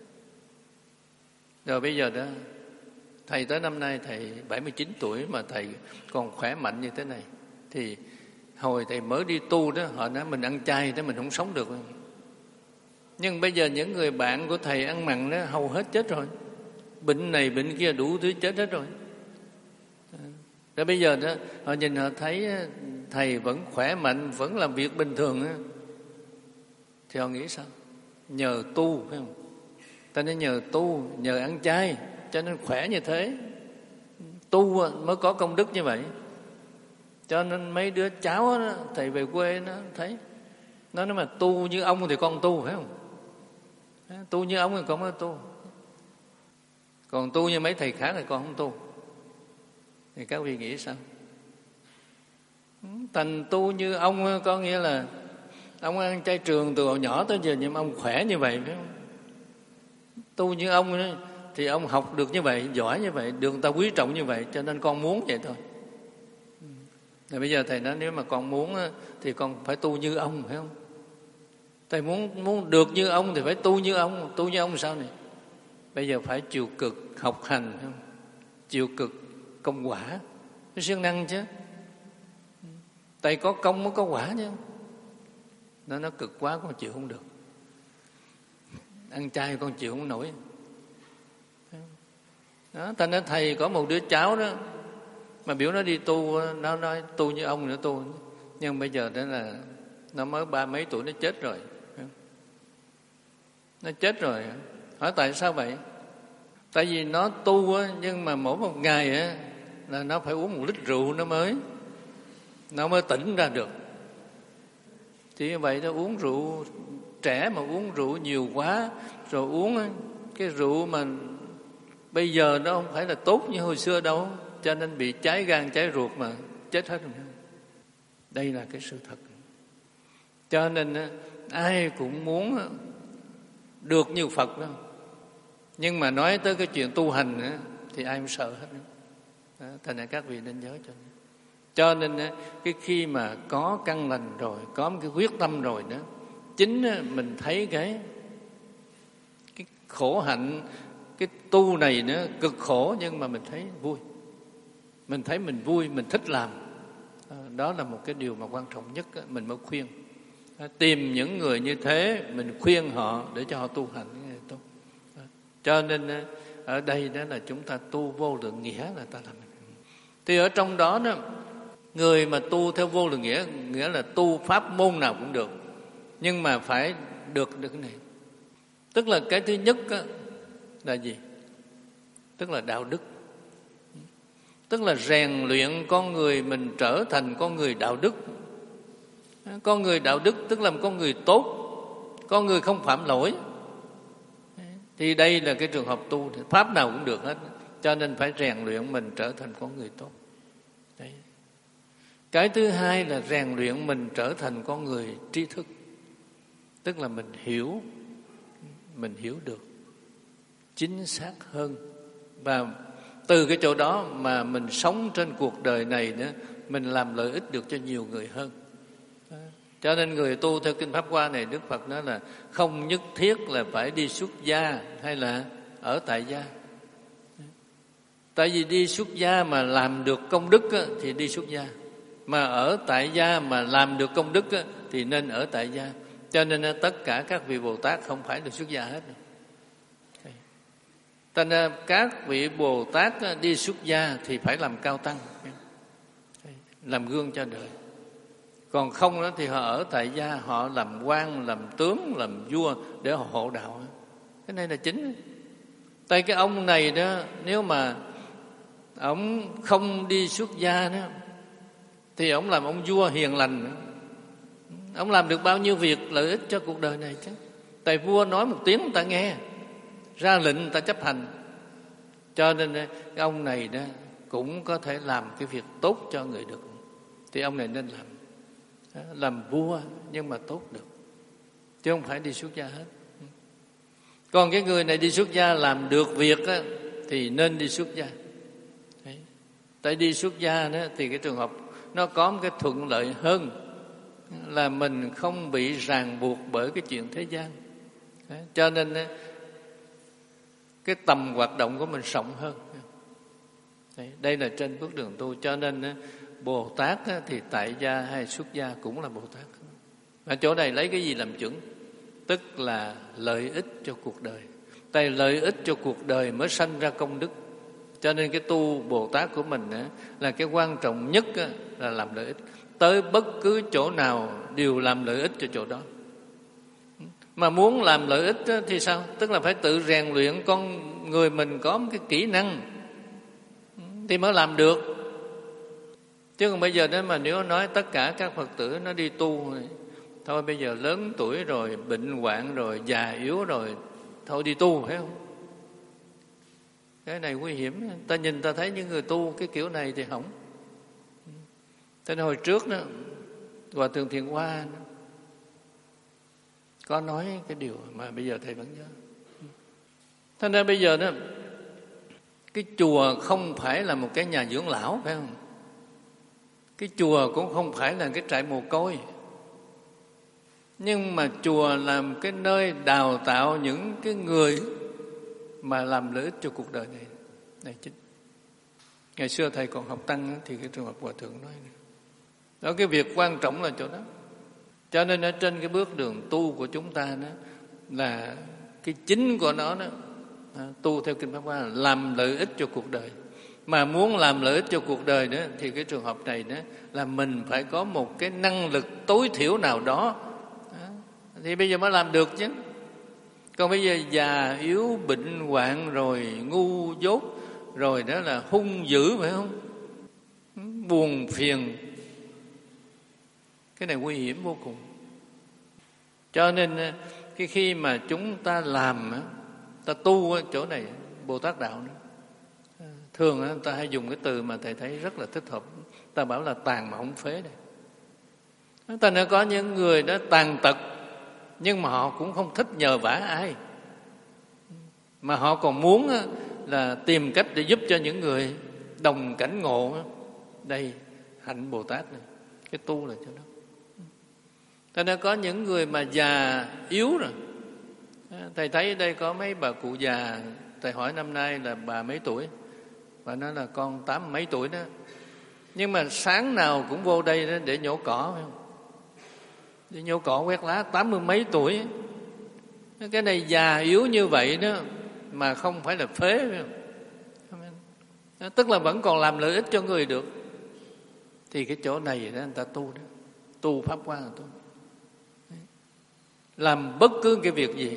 Rồi bây giờ đó, thầy tới năm nay thầy bảy mươi chín tuổi mà thầy còn khỏe mạnh như thế này. Thì hồi thầy mới đi tu đó, họ nói mình ăn chay đó mình không sống được. Nhưng bây giờ những người bạn của thầy ăn mặn đó hầu hết chết rồi. Bệnh này bệnh kia đủ thứ chết hết rồi. Rồi bây giờ đó, họ nhìn họ thấy thầy vẫn khỏe mạnh, vẫn làm việc bình thường đó, thì họ nghĩ sao? Nhờ tu, phải không? Ta nên nhờ tu, nhờ ăn chay, cho nên khỏe như thế. Tu mới có công đức như vậy. Cho nên mấy đứa cháu đó, thầy về quê nó thấy, nó nói mà tu như ông thì con tu, phải không? Tu như ông thì con mới tu. Còn tu như mấy thầy khác thì con không tu. Thì các vị nghĩ sao? Thành tu như ông có nghĩa là ông ăn chay trường từ hồi nhỏ tới giờ, nhưng mà ông khỏe như vậy, phải không? Tu như ông đó, thì ông học được như vậy, giỏi như vậy, được người ta quý trọng như vậy, cho nên con muốn vậy thôi. Rồi bây giờ thầy nói nếu mà con muốn thì con phải tu như ông, phải không? Thầy muốn muốn được như ông thì phải tu như ông. Tu như ông sao này? Bây giờ phải chịu cực học hành, phải không? Chịu cực công quả, cái siêng năng chứ. Tại có công mới có quả chứ. Nó nó cực quá con chịu không được. Ăn chay con chịu không nổi. Đó, thành ra thầy có một đứa cháu đó mà biểu nó đi tu, nó nói tu như ông nữa tu. Nhưng bây giờ đó là nó mới ba mấy tuổi nó chết rồi. Nó chết rồi. Hỏi tại sao vậy? Tại vì nó tu á, nhưng mà mỗi một ngày á là nó phải uống một lít rượu nó mới nó mới tỉnh ra được. Thì như vậy nó uống rượu, trẻ mà uống rượu nhiều quá, rồi uống cái rượu mà bây giờ nó không phải là tốt như hồi xưa đâu, cho nên bị cháy gan cháy ruột mà chết hết rồi. Đây là cái sự thật. Cho nên ai cũng muốn được như Phật đó. Nhưng mà nói tới cái chuyện tu hành đó, thì ai cũng sợ hết đó. Thành ra các vị nên nhớ cho nên. Cho nên cái khi mà có căn lành rồi, có một cái quyết tâm rồi đó, chính mình thấy cái cái khổ hạnh, cái tu này nó cực khổ nhưng mà mình thấy vui. Mình thấy mình vui, mình thích làm. Đó là một cái điều mà quan trọng nhất mình mới khuyên. Tìm những người như thế, mình khuyên họ để cho họ tu hành cái này tốt. Cho nên ở đây đó là chúng ta tu vô lượng nghĩa là ta làm. Thì ở trong đó đó, người mà tu theo vô lượng nghĩa, nghĩa là tu pháp môn nào cũng được, nhưng mà phải được được cái này. Tức là cái thứ nhất á, là gì? Tức là đạo đức. Tức là rèn luyện con người mình trở thành con người đạo đức. Con người đạo đức tức là một con người tốt, con người không phạm lỗi. Thì đây là cái trường hợp tu, pháp nào cũng được hết. Cho nên phải rèn luyện mình trở thành con người tốt. Đấy. Cái thứ hai là rèn luyện mình trở thành con người tri thức. Tức là mình hiểu, mình hiểu được chính xác hơn. Và từ cái chỗ đó mà mình sống trên cuộc đời này nữa, mình làm lợi ích được cho nhiều người hơn. Cho nên người tu theo Kinh Pháp Hoa này, Đức Phật nói là không nhất thiết là phải đi xuất gia hay là ở tại gia. Tại vì đi xuất gia mà làm được công đức á, thì đi xuất gia. Mà ở tại gia mà làm được công đức á, thì nên ở tại gia. Cho nên tất cả các vị Bồ Tát không phải được xuất gia hết. Cho nên các vị Bồ Tát đi xuất gia thì phải làm cao tăng, làm gương cho đời. Còn không đó thì họ ở tại gia, họ làm quan, làm tướng, làm vua để họ hộ đạo. Cái này là chính. Tại cái ông này đó, nếu mà ông không đi xuất gia đó, thì ông làm ông vua hiền lành. Ông làm được bao nhiêu việc lợi ích cho cuộc đời này chứ. Tại vua nói một tiếng người ta nghe, ra lệnh người ta chấp hành. Cho nên cái ông này đó cũng có thể làm cái việc tốt cho người được. Thì ông này nên làm. Làm vua nhưng mà tốt được, chứ không phải đi xuất gia hết. Còn cái người này đi xuất gia làm được việc á, thì nên đi xuất gia. Đấy. Tại đi xuất gia đó, thì cái trường hợp nó có một cái thuận lợi hơn là mình không bị ràng buộc bởi cái chuyện thế gian. Đấy. Cho nên cái tầm hoạt động của mình rộng hơn. Đấy. Đây là trên bước đường tu. Cho nên Bồ Tát thì tại gia hay xuất gia cũng là Bồ Tát. Ở chỗ này lấy cái gì làm chuẩn? Tức là lợi ích cho cuộc đời. Tại lợi ích cho cuộc đời mới sanh ra công đức. Cho nên cái tu Bồ Tát của mình là cái quan trọng nhất là làm lợi ích. Tới bất cứ chỗ nào đều làm lợi ích cho chỗ đó. Mà muốn làm lợi ích thì sao? Tức là phải tự rèn luyện con người mình có một cái kỹ năng thì mới làm được. Chứ còn bây giờ nếu mà nếu nói tất cả các Phật tử nó đi tu, thôi bây giờ lớn tuổi rồi, bệnh hoạn rồi, già yếu rồi, thôi đi tu, phải không? Cái này nguy hiểm. Ta nhìn ta thấy những người tu cái kiểu này thì hỏng. Thế nên hồi trước đó, Hòa Thượng Thiện Hoa có nói cái điều mà bây giờ thầy vẫn nhớ. Thế nên bây giờ đó, cái chùa không phải là một cái nhà dưỡng lão, phải không? Cái chùa cũng không phải là cái trại mồ côi. Nhưng mà chùa là một cái nơi đào tạo những cái người mà làm lợi ích cho cuộc đời này. Này chính. Ngày xưa thầy còn học tăng thì cái trường hợp Hòa Thượng nói này. Đó, cái việc quan trọng là chỗ đó. Cho nên ở trên cái bước đường tu của chúng ta đó, là cái chính của nó đó, tu theo Kinh Pháp Hoa là làm lợi ích cho cuộc đời. Mà muốn làm lợi ích cho cuộc đời đó, thì cái trường hợp này đó, là mình phải có một cái năng lực tối thiểu nào đó, đó thì bây giờ mới làm được chứ. Còn bây giờ già yếu bệnh hoạn rồi, ngu dốt rồi, đó là hung dữ, phải không? Buồn phiền. Cái này nguy hiểm vô cùng. Cho nên cái khi mà chúng ta làm, ta tu ở chỗ này, Bồ Tát đạo nữa, thường người ta hay dùng cái từ mà thầy thấy rất là thích hợp. Ta bảo là tàn mà không phế đây. Ta nói có những người đó tàn tật, nhưng mà họ cũng không thích nhờ vả ai, mà họ còn muốn là tìm cách để giúp cho những người đồng cảnh ngộ. Đây, hạnh Bồ Tát này, cái tu là cho đó. Ta nói có những người mà già yếu rồi. Thầy thấy ở đây có mấy bà cụ già. Thầy hỏi năm nay là bà mấy tuổi? Bà nói là con tám mấy tuổi đó. Nhưng mà sáng nào cũng vô đây đó để nhổ cỏ, phải không? đi nhổ cỏ quét lá tám mươi mấy tuổi. Cái này già yếu như vậy đó mà không phải là phế, phải không? Tức là vẫn còn làm lợi ích cho người được. Thì cái chỗ này đó người ta tu đó, tu pháp qua là tu. Làm bất cứ cái việc gì.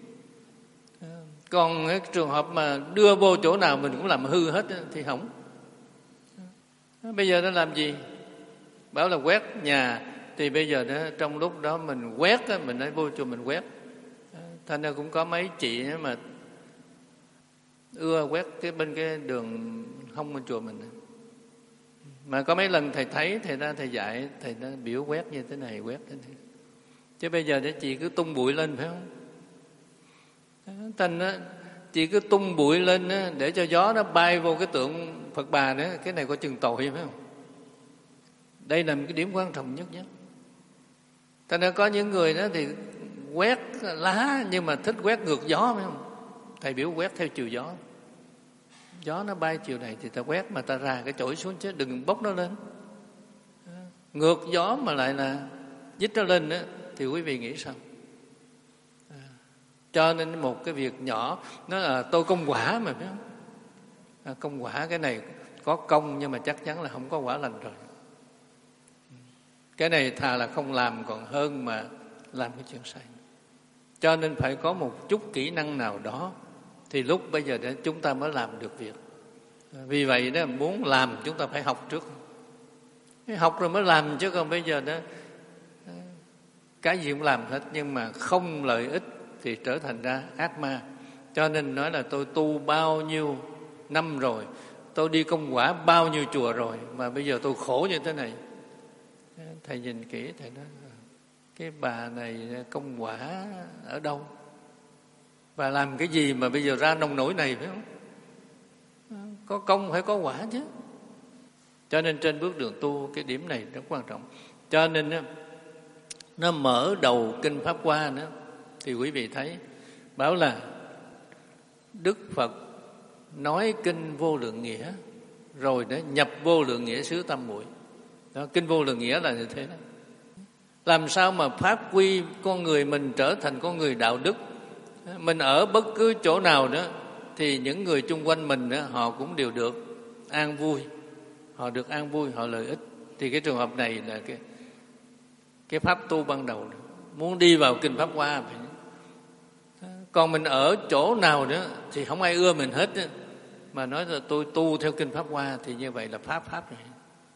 Còn cái trường hợp mà đưa vô chỗ nào mình cũng làm hư hết thì hỏng. Bây giờ nó làm gì? Bảo là quét nhà, thì bây giờ đó, trong lúc đó mình quét, mình nói vô chùa mình quét. Thành ra cũng có mấy chị mà ưa quét cái bên cái đường hông bên chùa mình. Mà có mấy lần thầy thấy, thầy ra thầy dạy, thầy nó biểu quét như thế này, quét thế này. Chứ bây giờ đó chị cứ tung bụi lên phải không? Thành đó, chị cứ tung bụi lên đó, để cho gió nó bay vô cái tượng Phật Bà nữa, cái này có chừng tội phải không? Đây là một cái điểm quan trọng nhất nhất. Thành ra có những người đó thì quét lá nhưng mà thích quét ngược gió phải không? Thầy biểu quét theo chiều gió. Gió nó bay chiều này thì ta quét, mà ta ra cái chổi xuống chứ đừng bốc nó lên. Ngược gió mà lại là dít nó lên đó, thì quý vị nghĩ sao? Cho nên một cái việc nhỏ, nó là tôi công quả mà phải không? À, công quả cái này có công nhưng mà chắc chắn là không có quả lành rồi. Cái này thà là không làm còn hơn mà làm cái chuyện sai. Cho nên phải có một chút kỹ năng nào đó thì lúc bây giờ để chúng ta mới làm được việc. Vì vậy đó, muốn làm chúng ta phải học trước. Học rồi mới làm, chứ còn bây giờ đó cái gì cũng làm hết nhưng mà không lợi ích thì trở thành ra ác ma. Cho nên nói là tôi tu bao nhiêu năm rồi, tôi đi công quả bao nhiêu chùa rồi, mà bây giờ tôi khổ như thế này. Thầy nhìn kỹ, thầy nói cái bà này công quả ở đâu? Bà làm cái gì mà bây giờ ra nông nổi này phải không? Có công phải có quả chứ. Cho nên trên bước đường tu cái điểm này rất quan trọng. Cho nên nó mở đầu kinh Pháp Hoa nữa, thì quý vị thấy bảo là Đức Phật nói kinh Vô Lượng Nghĩa rồi đó nhập Vô Lượng Nghĩa xứ Tam Muội. Đó, kinh Vô Lượng Nghĩa là như thế đó. Làm sao mà phát huy con người mình trở thành con người đạo đức. Mình ở bất cứ chỗ nào đó thì những người chung quanh mình đó, họ cũng đều được an vui. Họ được an vui, họ lợi ích. Thì cái trường hợp này là cái, cái pháp tu ban đầu đó. Muốn đi vào kinh Pháp Hoa phải. Còn mình ở chỗ nào đó thì không ai ưa mình hết đó. Mà nói là tôi tu theo kinh Pháp Hoa thì như vậy là pháp pháp rồi.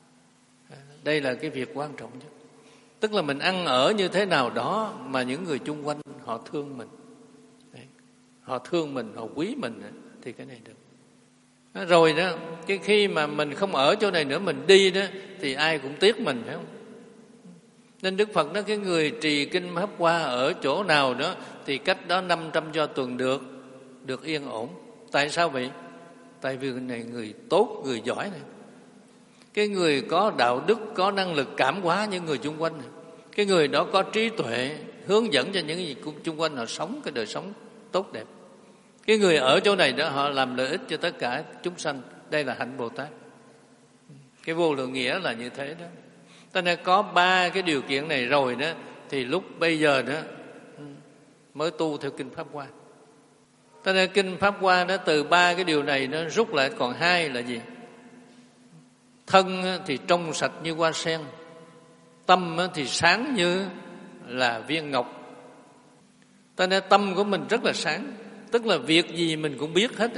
Đây là cái việc quan trọng nhất. Tức là mình ăn ở như thế nào đó mà những người chung quanh họ thương mình. Đấy. Họ thương mình, họ quý mình thì cái này được. Rồi đó, cái khi mà mình không ở chỗ này nữa, mình đi đó thì ai cũng tiếc mình phải không? Nên Đức Phật nói cái người trì kinh Pháp Hoa ở chỗ nào đó thì cách đó năm trăm do tuần được được yên ổn. Tại sao vậy? Tại vì người này người tốt, người giỏi này. Cái người có đạo đức, có năng lực cảm hóa những người chung quanh này. Cái người đó có trí tuệ hướng dẫn cho những gì chung quanh họ sống cái đời sống tốt đẹp. Cái người ở chỗ này đó họ làm lợi ích cho tất cả chúng sanh. Đây là hạnh Bồ Tát. Cái Vô Lượng Nghĩa là như thế đó. Cho nên có ba cái điều kiện này rồi đó thì lúc bây giờ đó mới tu theo kinh Pháp Hoa. Cho nên kinh Pháp Hoa đó từ ba cái điều này nó rút lại còn hai là gì? Thân thì trong sạch như hoa sen, tâm thì sáng như là viên ngọc. Cho nên tâm của mình rất là sáng, tức là việc gì mình cũng biết hết.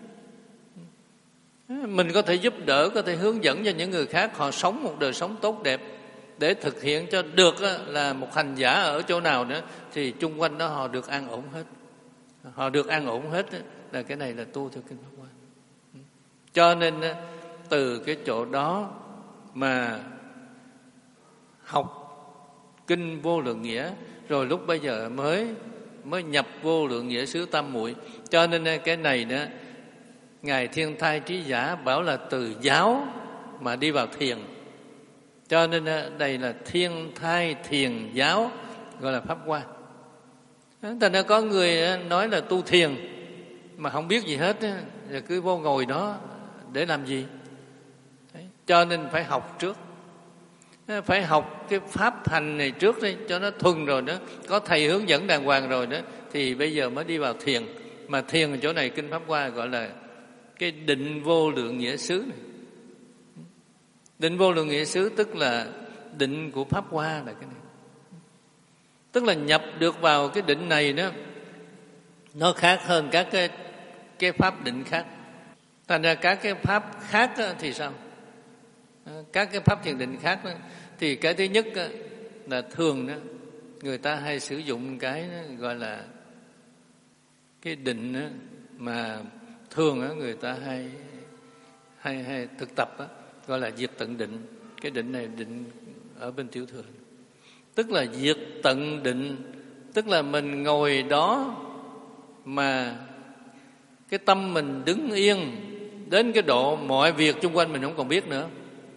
Mình có thể giúp đỡ, có thể hướng dẫn cho những người khác họ sống một đời sống tốt đẹp để thực hiện cho được là một hành giả ở chỗ nào nữa thì chung quanh đó họ được an ổn hết. Họ được an ổn hết là cái này là tu theo kinh Pháp Hoa. Cho nên từ cái chỗ đó mà học kinh Vô Lượng Nghĩa rồi lúc bây giờ mới mới nhập Vô Lượng Nghĩa xứ Tam Muội. Cho nên cái này đó Ngài Thiên Thai Trí Giả bảo là từ giáo mà đi vào thiền. Cho nên đây là Thiên Thai Thiền Giáo, gọi là Pháp Hoa. Thành ra có người nói là tu thiền mà không biết gì hết, rồi cứ vô ngồi đó để làm gì? Đấy. Cho nên phải học trước. phải học cái pháp hành này trước đi cho nó thuần, rồi đó có thầy hướng dẫn đàng hoàng rồi đó thì bây giờ mới đi vào thiền. Mà thiền ở chỗ này kinh Pháp Hoa gọi là cái định vô lượng nghĩa xứ này. Định vô lượng nghĩa xứ tức là định của Pháp Hoa là cái này. Tức là nhập được vào cái định này đó, nó khác hơn các cái, cái pháp định khác. Thành ra các cái pháp khác đó, thì sao? Các cái pháp thiền định khác đó, thì cái thứ nhất đó, là thường đó, người ta hay sử dụng cái đó, gọi là cái định đó, mà thường đó, người ta hay hay hay thực tập đó, gọi là diệt tận định. Cái định này định ở bên tiểu thừa, tức là diệt tận định, tức là mình ngồi đó mà cái tâm mình đứng yên đến cái độ mọi việc xung quanh mình không còn biết nữa.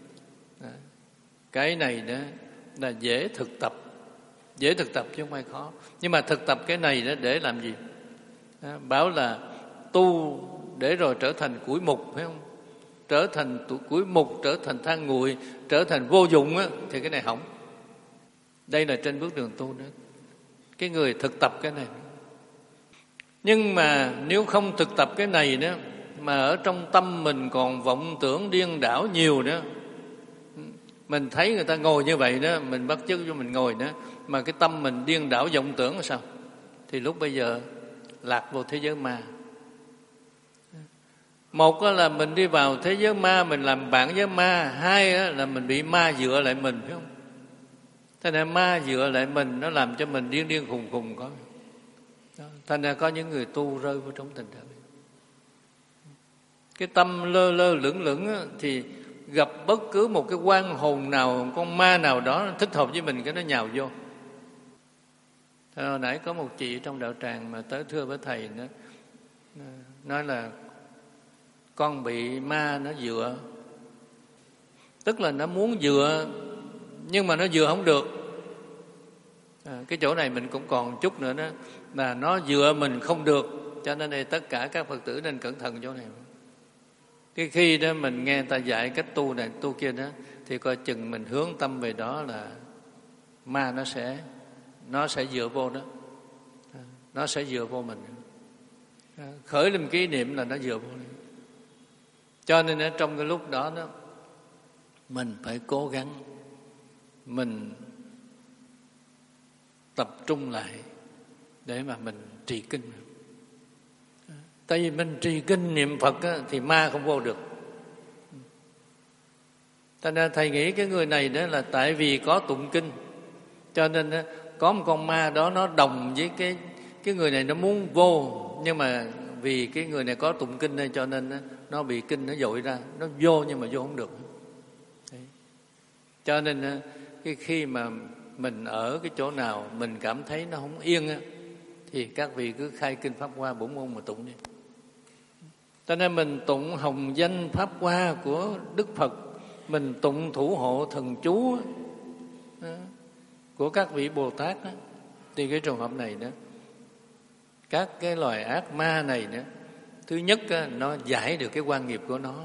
Cái này đó là dễ thực tập, dễ thực tập chứ không phải khó. Nhưng mà thực tập cái này đó để làm gì? Đó, bảo là tu để rồi trở thành củi mục, phải không? Trở thành củi mục, trở thành than nguội, trở thành vô dụng á, thì cái này hỏng. Đây là trên bước đường tu đó. Cái người thực tập cái này. Nhưng mà nếu không thực tập cái này đó, mà ở trong tâm mình còn vọng tưởng điên đảo nhiều đó, mình thấy người ta ngồi như vậy đó, mình bắt chước cho mình ngồi đó, mà cái tâm mình điên đảo vọng tưởng là sao? Thì lúc bây giờ lạc vô thế giới ma. Một là mình đi vào thế giới ma, mình làm bạn với ma. Hai là mình bị ma dựa lại mình, phải không? Thế nên ma dựa lại mình, nó làm cho mình điên điên khùng khùng có. Thành ra có những người tu rơi vào trong tình trạng này. Cái tâm lơ lơ lửng lửng thì gặp bất cứ một cái quan hồn nào, con ma nào đó thích hợp với mình, cái nó nhào vô. Hồi nãy có một chị trong đạo tràng mà tới thưa với thầy, nó nói là con bị ma nó dựa. Tức là nó muốn dựa nhưng mà nó dựa không được. À, cái chỗ này mình cũng còn chút nữa đó, là nó dựa mình không được. Cho nên đây tất cả các Phật tử nên cẩn thận chỗ này. Cái khi đó mình nghe ta dạy cách tu này tu kia đó, thì coi chừng mình hướng tâm về đó là ma nó sẽ nó sẽ dựa vô đó, nó sẽ dựa vô mình, khởi lên kỷ niệm là nó dựa vô đó. Cho nên ở trong cái lúc đó đó mình phải cố gắng mình tập trung lại để mà mình trì kinh. Tại vì mình trì kinh niệm Phật á, thì ma không vô được. Cho nên thầy nghĩ cái người này đó là tại vì có tụng kinh, cho nên á, có một con ma đó nó đồng với cái cái người này, nó muốn vô, nhưng mà vì cái người này có tụng kinh này, cho nên á, nó bị kinh nó dội ra, nó vô nhưng mà vô không được. Đấy. Cho nên á, cái khi mà mình ở cái chỗ nào mình cảm thấy nó không yên á, thì các vị cứ khai kinh Pháp Hoa bổn môn mà tụng đi. Cho nên mình tụng hồng danh Pháp Hoa của Đức Phật, mình tụng thủ hộ thần chú đó, của các vị Bồ Tát đó, thì cái trường hợp này đó, các cái loài ác ma này đó, thứ nhất đó, nó giải được cái quan nghiệp của nó,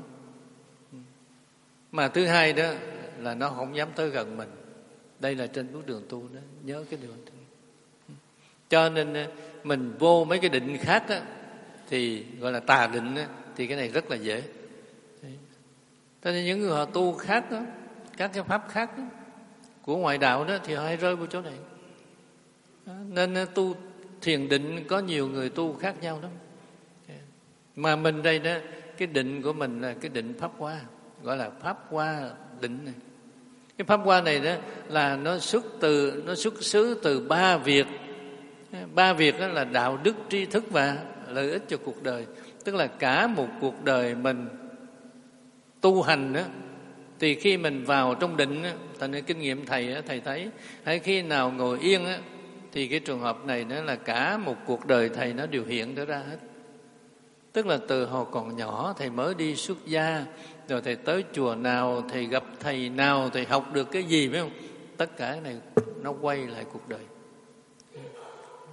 mà thứ hai đó là nó không dám tới gần mình. Đây là trên bước đường tu đó, nhớ cái điều này. Cho nên mình vô mấy cái định khác đó, thì gọi là tà định đó, thì cái này rất là dễ. Cho nên những người họ tu khác đó, các cái pháp khác đó, của ngoại đạo đó, thì họ hay rơi vào chỗ này. Nên tu thiền định có nhiều người tu khác nhau lắm. Mà mình đây đó, cái định của mình là cái định Pháp Hoa, gọi là Pháp Hoa định này. Cái Pháp Hoa này đó là nó xuất từ nó xuất xứ từ ba việc. Ba việc đó là đạo đức, tri thức và lợi ích cho cuộc đời. Tức là cả một cuộc đời mình tu hành đó, thì khi mình vào trong định đó, thành ra kinh nghiệm thầy đó, thầy thấy hay khi nào ngồi yên đó, thì cái trường hợp này đó là cả một cuộc đời thầy nó đều hiện đó ra hết. Tức là từ hồi còn nhỏ thầy mới đi xuất gia, rồi thầy tới chùa nào, thầy gặp thầy nào, thầy học được cái gì, phải không? Tất cả cái này nó quay lại cuộc đời.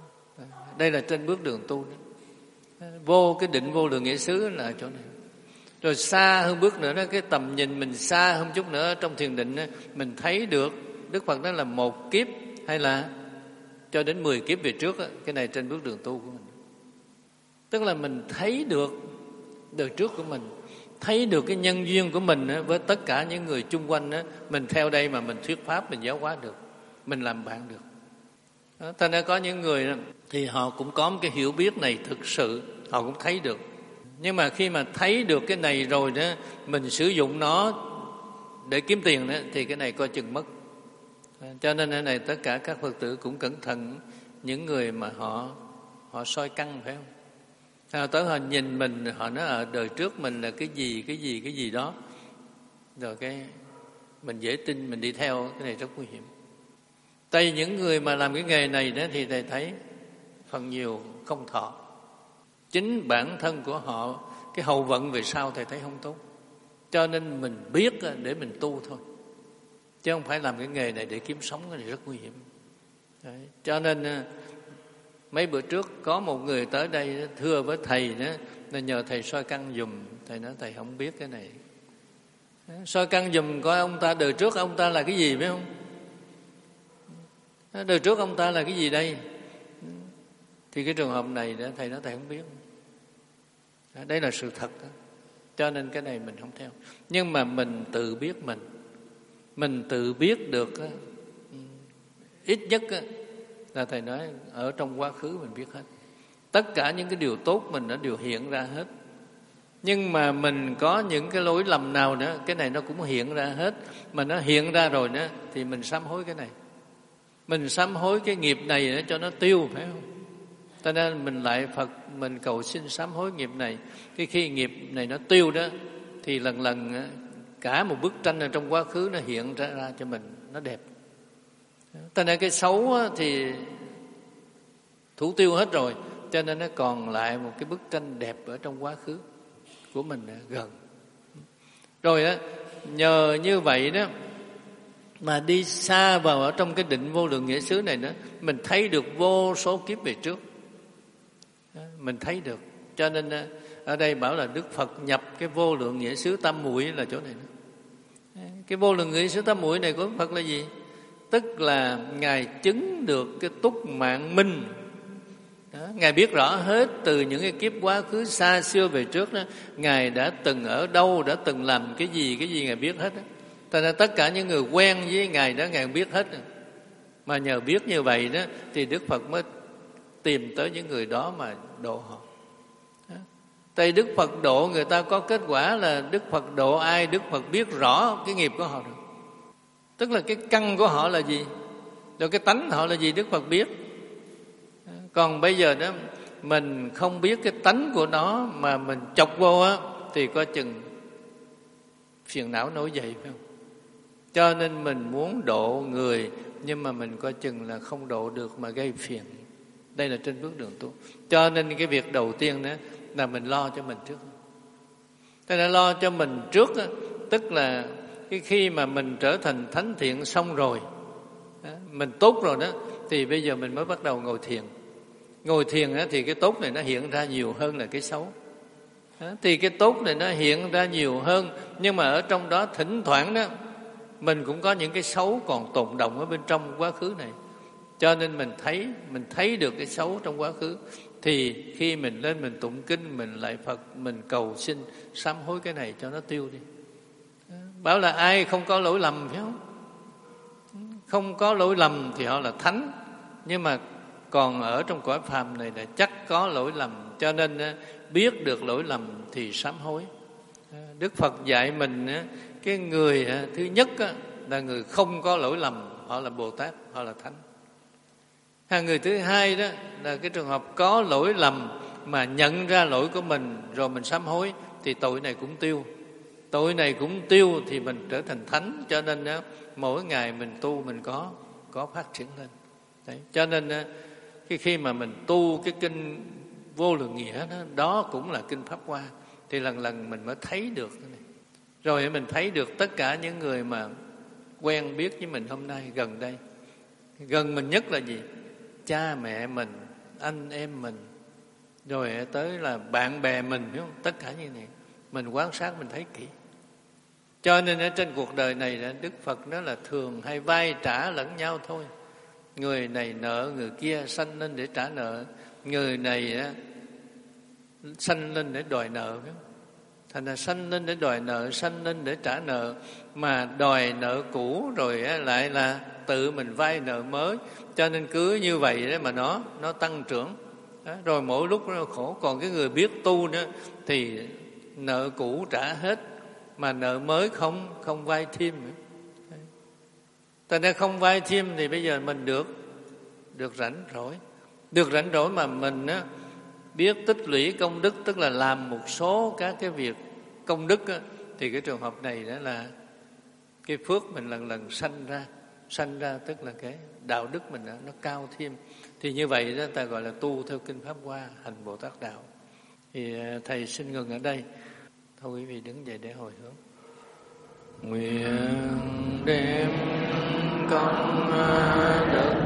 Đây là trên bước đường tu đó. Vô cái định vô lượng nghĩa xứ là chỗ này. Rồi xa hơn bước nữa đó, cái tầm nhìn mình xa hơn chút nữa trong thiền định đó, mình thấy được Đức Phật đó là một kiếp hay là cho đến mười kiếp về trước đó, cái này trên bước đường tu của mình. Tức là mình thấy được đời trước của mình, thấy được cái nhân duyên của mình đó, với tất cả những người chung quanh đó, mình theo đây mà mình thuyết pháp, mình giáo hóa được, mình làm bạn được. Đó, thành ra có những người đó, thì họ cũng có một cái hiểu biết này thực sự, họ cũng thấy được. Nhưng mà khi mà thấy được cái này rồi đó, mình sử dụng nó để kiếm tiền đó, thì cái này coi chừng mất. Cho nên cái này tất cả các Phật tử cũng cẩn thận, những người mà họ họ soi căn, phải không? À, tới họ nhìn mình, họ nói ở đời trước mình là cái gì, cái gì, cái gì đó, rồi cái mình dễ tin, mình đi theo, cái này rất nguy hiểm. Tại vì những người mà làm cái nghề này đó thì thầy thấy phần nhiều không thọ. Chính bản thân của họ, cái hậu vận về sau thầy thấy không tốt. Cho nên mình biết để mình tu thôi, chứ không phải làm cái nghề này để kiếm sống, cái này rất nguy hiểm. Đấy. Cho nên mấy bữa trước có một người tới đây thưa với thầy đó, là nhờ thầy soi căn giùm. Thầy nói thầy không biết cái này, soi căn giùm coi ông ta đời trước ông ta là cái gì, biết không? Đời trước ông ta là cái gì đây? Thì cái trường hợp này đó, thầy nói thầy không biết. Đấy là sự thật đó. Cho nên cái này mình không theo. Nhưng mà mình tự biết mình, mình tự biết được ít nhất là thầy nói ở trong quá khứ mình biết hết. Tất cả những cái điều tốt mình đã đều hiện ra hết. Nhưng mà mình có những cái lỗi lầm nào nữa, cái này nó cũng hiện ra hết. Mà nó hiện ra rồi đó thì mình sám hối cái này, mình sám hối cái nghiệp này để cho nó tiêu, phải không? Cho nên mình lại Phật, mình cầu xin sám hối nghiệp này. Cái khi nghiệp này nó tiêu đó thì lần lần cả một bức tranh ở trong quá khứ nó hiện ra, ra cho mình, nó đẹp. Cho nên cái xấu thì thủ tiêu hết rồi, cho nên nó còn lại một cái bức tranh đẹp ở trong quá khứ của mình gần. Rồi đó, nhờ như vậy đó mà đi xa vào ở trong cái định vô lượng nghĩa xứ này nữa, mình thấy được vô số kiếp về trước, mình thấy được. Cho nên ở đây bảo là Đức Phật nhập cái vô lượng nghĩa xứ tam muội là chỗ này đó. Cái vô lượng nghĩa xứ tam muội này của Đức Phật là gì? Tức là Ngài chứng được cái túc mạng minh đó. Ngài biết rõ hết từ những cái kiếp quá khứ xa xưa về trước đó, Ngài đã từng ở đâu, đã từng làm cái gì, cái gì Ngài biết hết đó. Thành ra tất cả những người quen với Ngài đó Ngài biết hết. Mà nhờ biết như vậy đó thì Đức Phật mới tìm tới những người đó mà độ họ. Tại Đức Phật độ người ta có kết quả là Đức Phật độ ai, Đức Phật biết rõ cái nghiệp của họ được. Tức là cái căn của họ là gì, rồi cái tánh họ là gì Đức Phật biết. Còn bây giờ đó mình không biết cái tánh của nó mà mình chọc vô á, thì coi chừng phiền não nổi dậy, phải không? Cho nên mình muốn độ người, nhưng mà mình coi chừng là không độ được mà gây phiền. Đây là trên bước đường tu. Cho nên cái việc đầu tiên đó là mình lo cho mình trước. Thế là lo cho mình trước đó, tức là cái khi mà mình trở thành thánh thiện xong rồi, mình tốt rồi đó, thì bây giờ mình mới bắt đầu ngồi thiền. Ngồi thiền đó, thì cái tốt này nó hiện ra nhiều hơn là cái xấu. Đó, thì cái tốt này nó hiện ra nhiều hơn, nhưng mà ở trong đó thỉnh thoảng đó mình cũng có những cái xấu còn tồn động ở bên trong quá khứ này. Cho nên mình thấy mình thấy được cái xấu trong quá khứ, thì khi mình lên mình tụng kinh, mình lạy Phật, mình cầu xin sám hối cái này cho nó tiêu đi. Bảo là ai không có lỗi lầm, phải không? Không có lỗi lầm thì họ là thánh, nhưng mà còn ở trong cõi phàm này là chắc có lỗi lầm. Cho nên biết được lỗi lầm thì sám hối. Đức Phật dạy mình cái người thứ nhất là người không có lỗi lầm, họ là Bồ Tát, họ là thánh. Hai người thứ hai đó là cái trường hợp có lỗi lầm mà nhận ra lỗi của mình rồi mình sám hối, thì tội này cũng tiêu. Tội này cũng tiêu thì mình trở thành thánh. Cho nên đó, mỗi ngày mình tu mình có có phát triển lên. Đấy. Cho nên cái khi mà mình tu cái kinh Vô Lượng Nghĩa đó, đó cũng là kinh Pháp Hoa, thì lần lần mình mới thấy được cái này. Rồi mình thấy được tất cả những người mà quen biết với mình hôm nay gần đây. Gần mình nhất là gì? Cha mẹ mình, anh em mình, rồi tới là bạn bè mình, hiểu không? Tất cả như này mình quan sát mình thấy kỹ. Cho nên ở trên cuộc đời này Đức Phật nói là thường hay vay trả lẫn nhau thôi. Người này nợ người kia, sanh lên để trả nợ. Người này sanh lên để đòi nợ. Thành ra sanh lên để đòi nợ, sanh lên để trả nợ. Mà đòi nợ cũ rồi lại là tự mình vay nợ mới. Cho nên cứ như vậy đó mà nó nó tăng trưởng. Đó, rồi mỗi lúc nó khổ. Còn cái người biết tu nữa thì nợ cũ trả hết, mà nợ mới không không vay thêm nữa. Tại nên không vay thêm thì bây giờ mình được được rảnh rỗi, được rảnh rỗi mà mình á, biết tích lũy công đức, tức là làm một số các cái việc công đức á, thì cái trường hợp này đó là cái phước mình lần lần sanh ra, sanh ra tức là cái đạo đức mình đó, nó cao thêm. Thì như vậy đó ta gọi là tu theo kinh Pháp Hoa, hành Bồ Tát đạo. Thì thầy xin ngừng ở đây. Thôi quý vị đứng dậy để hồi hướng. Nguyện đem công đức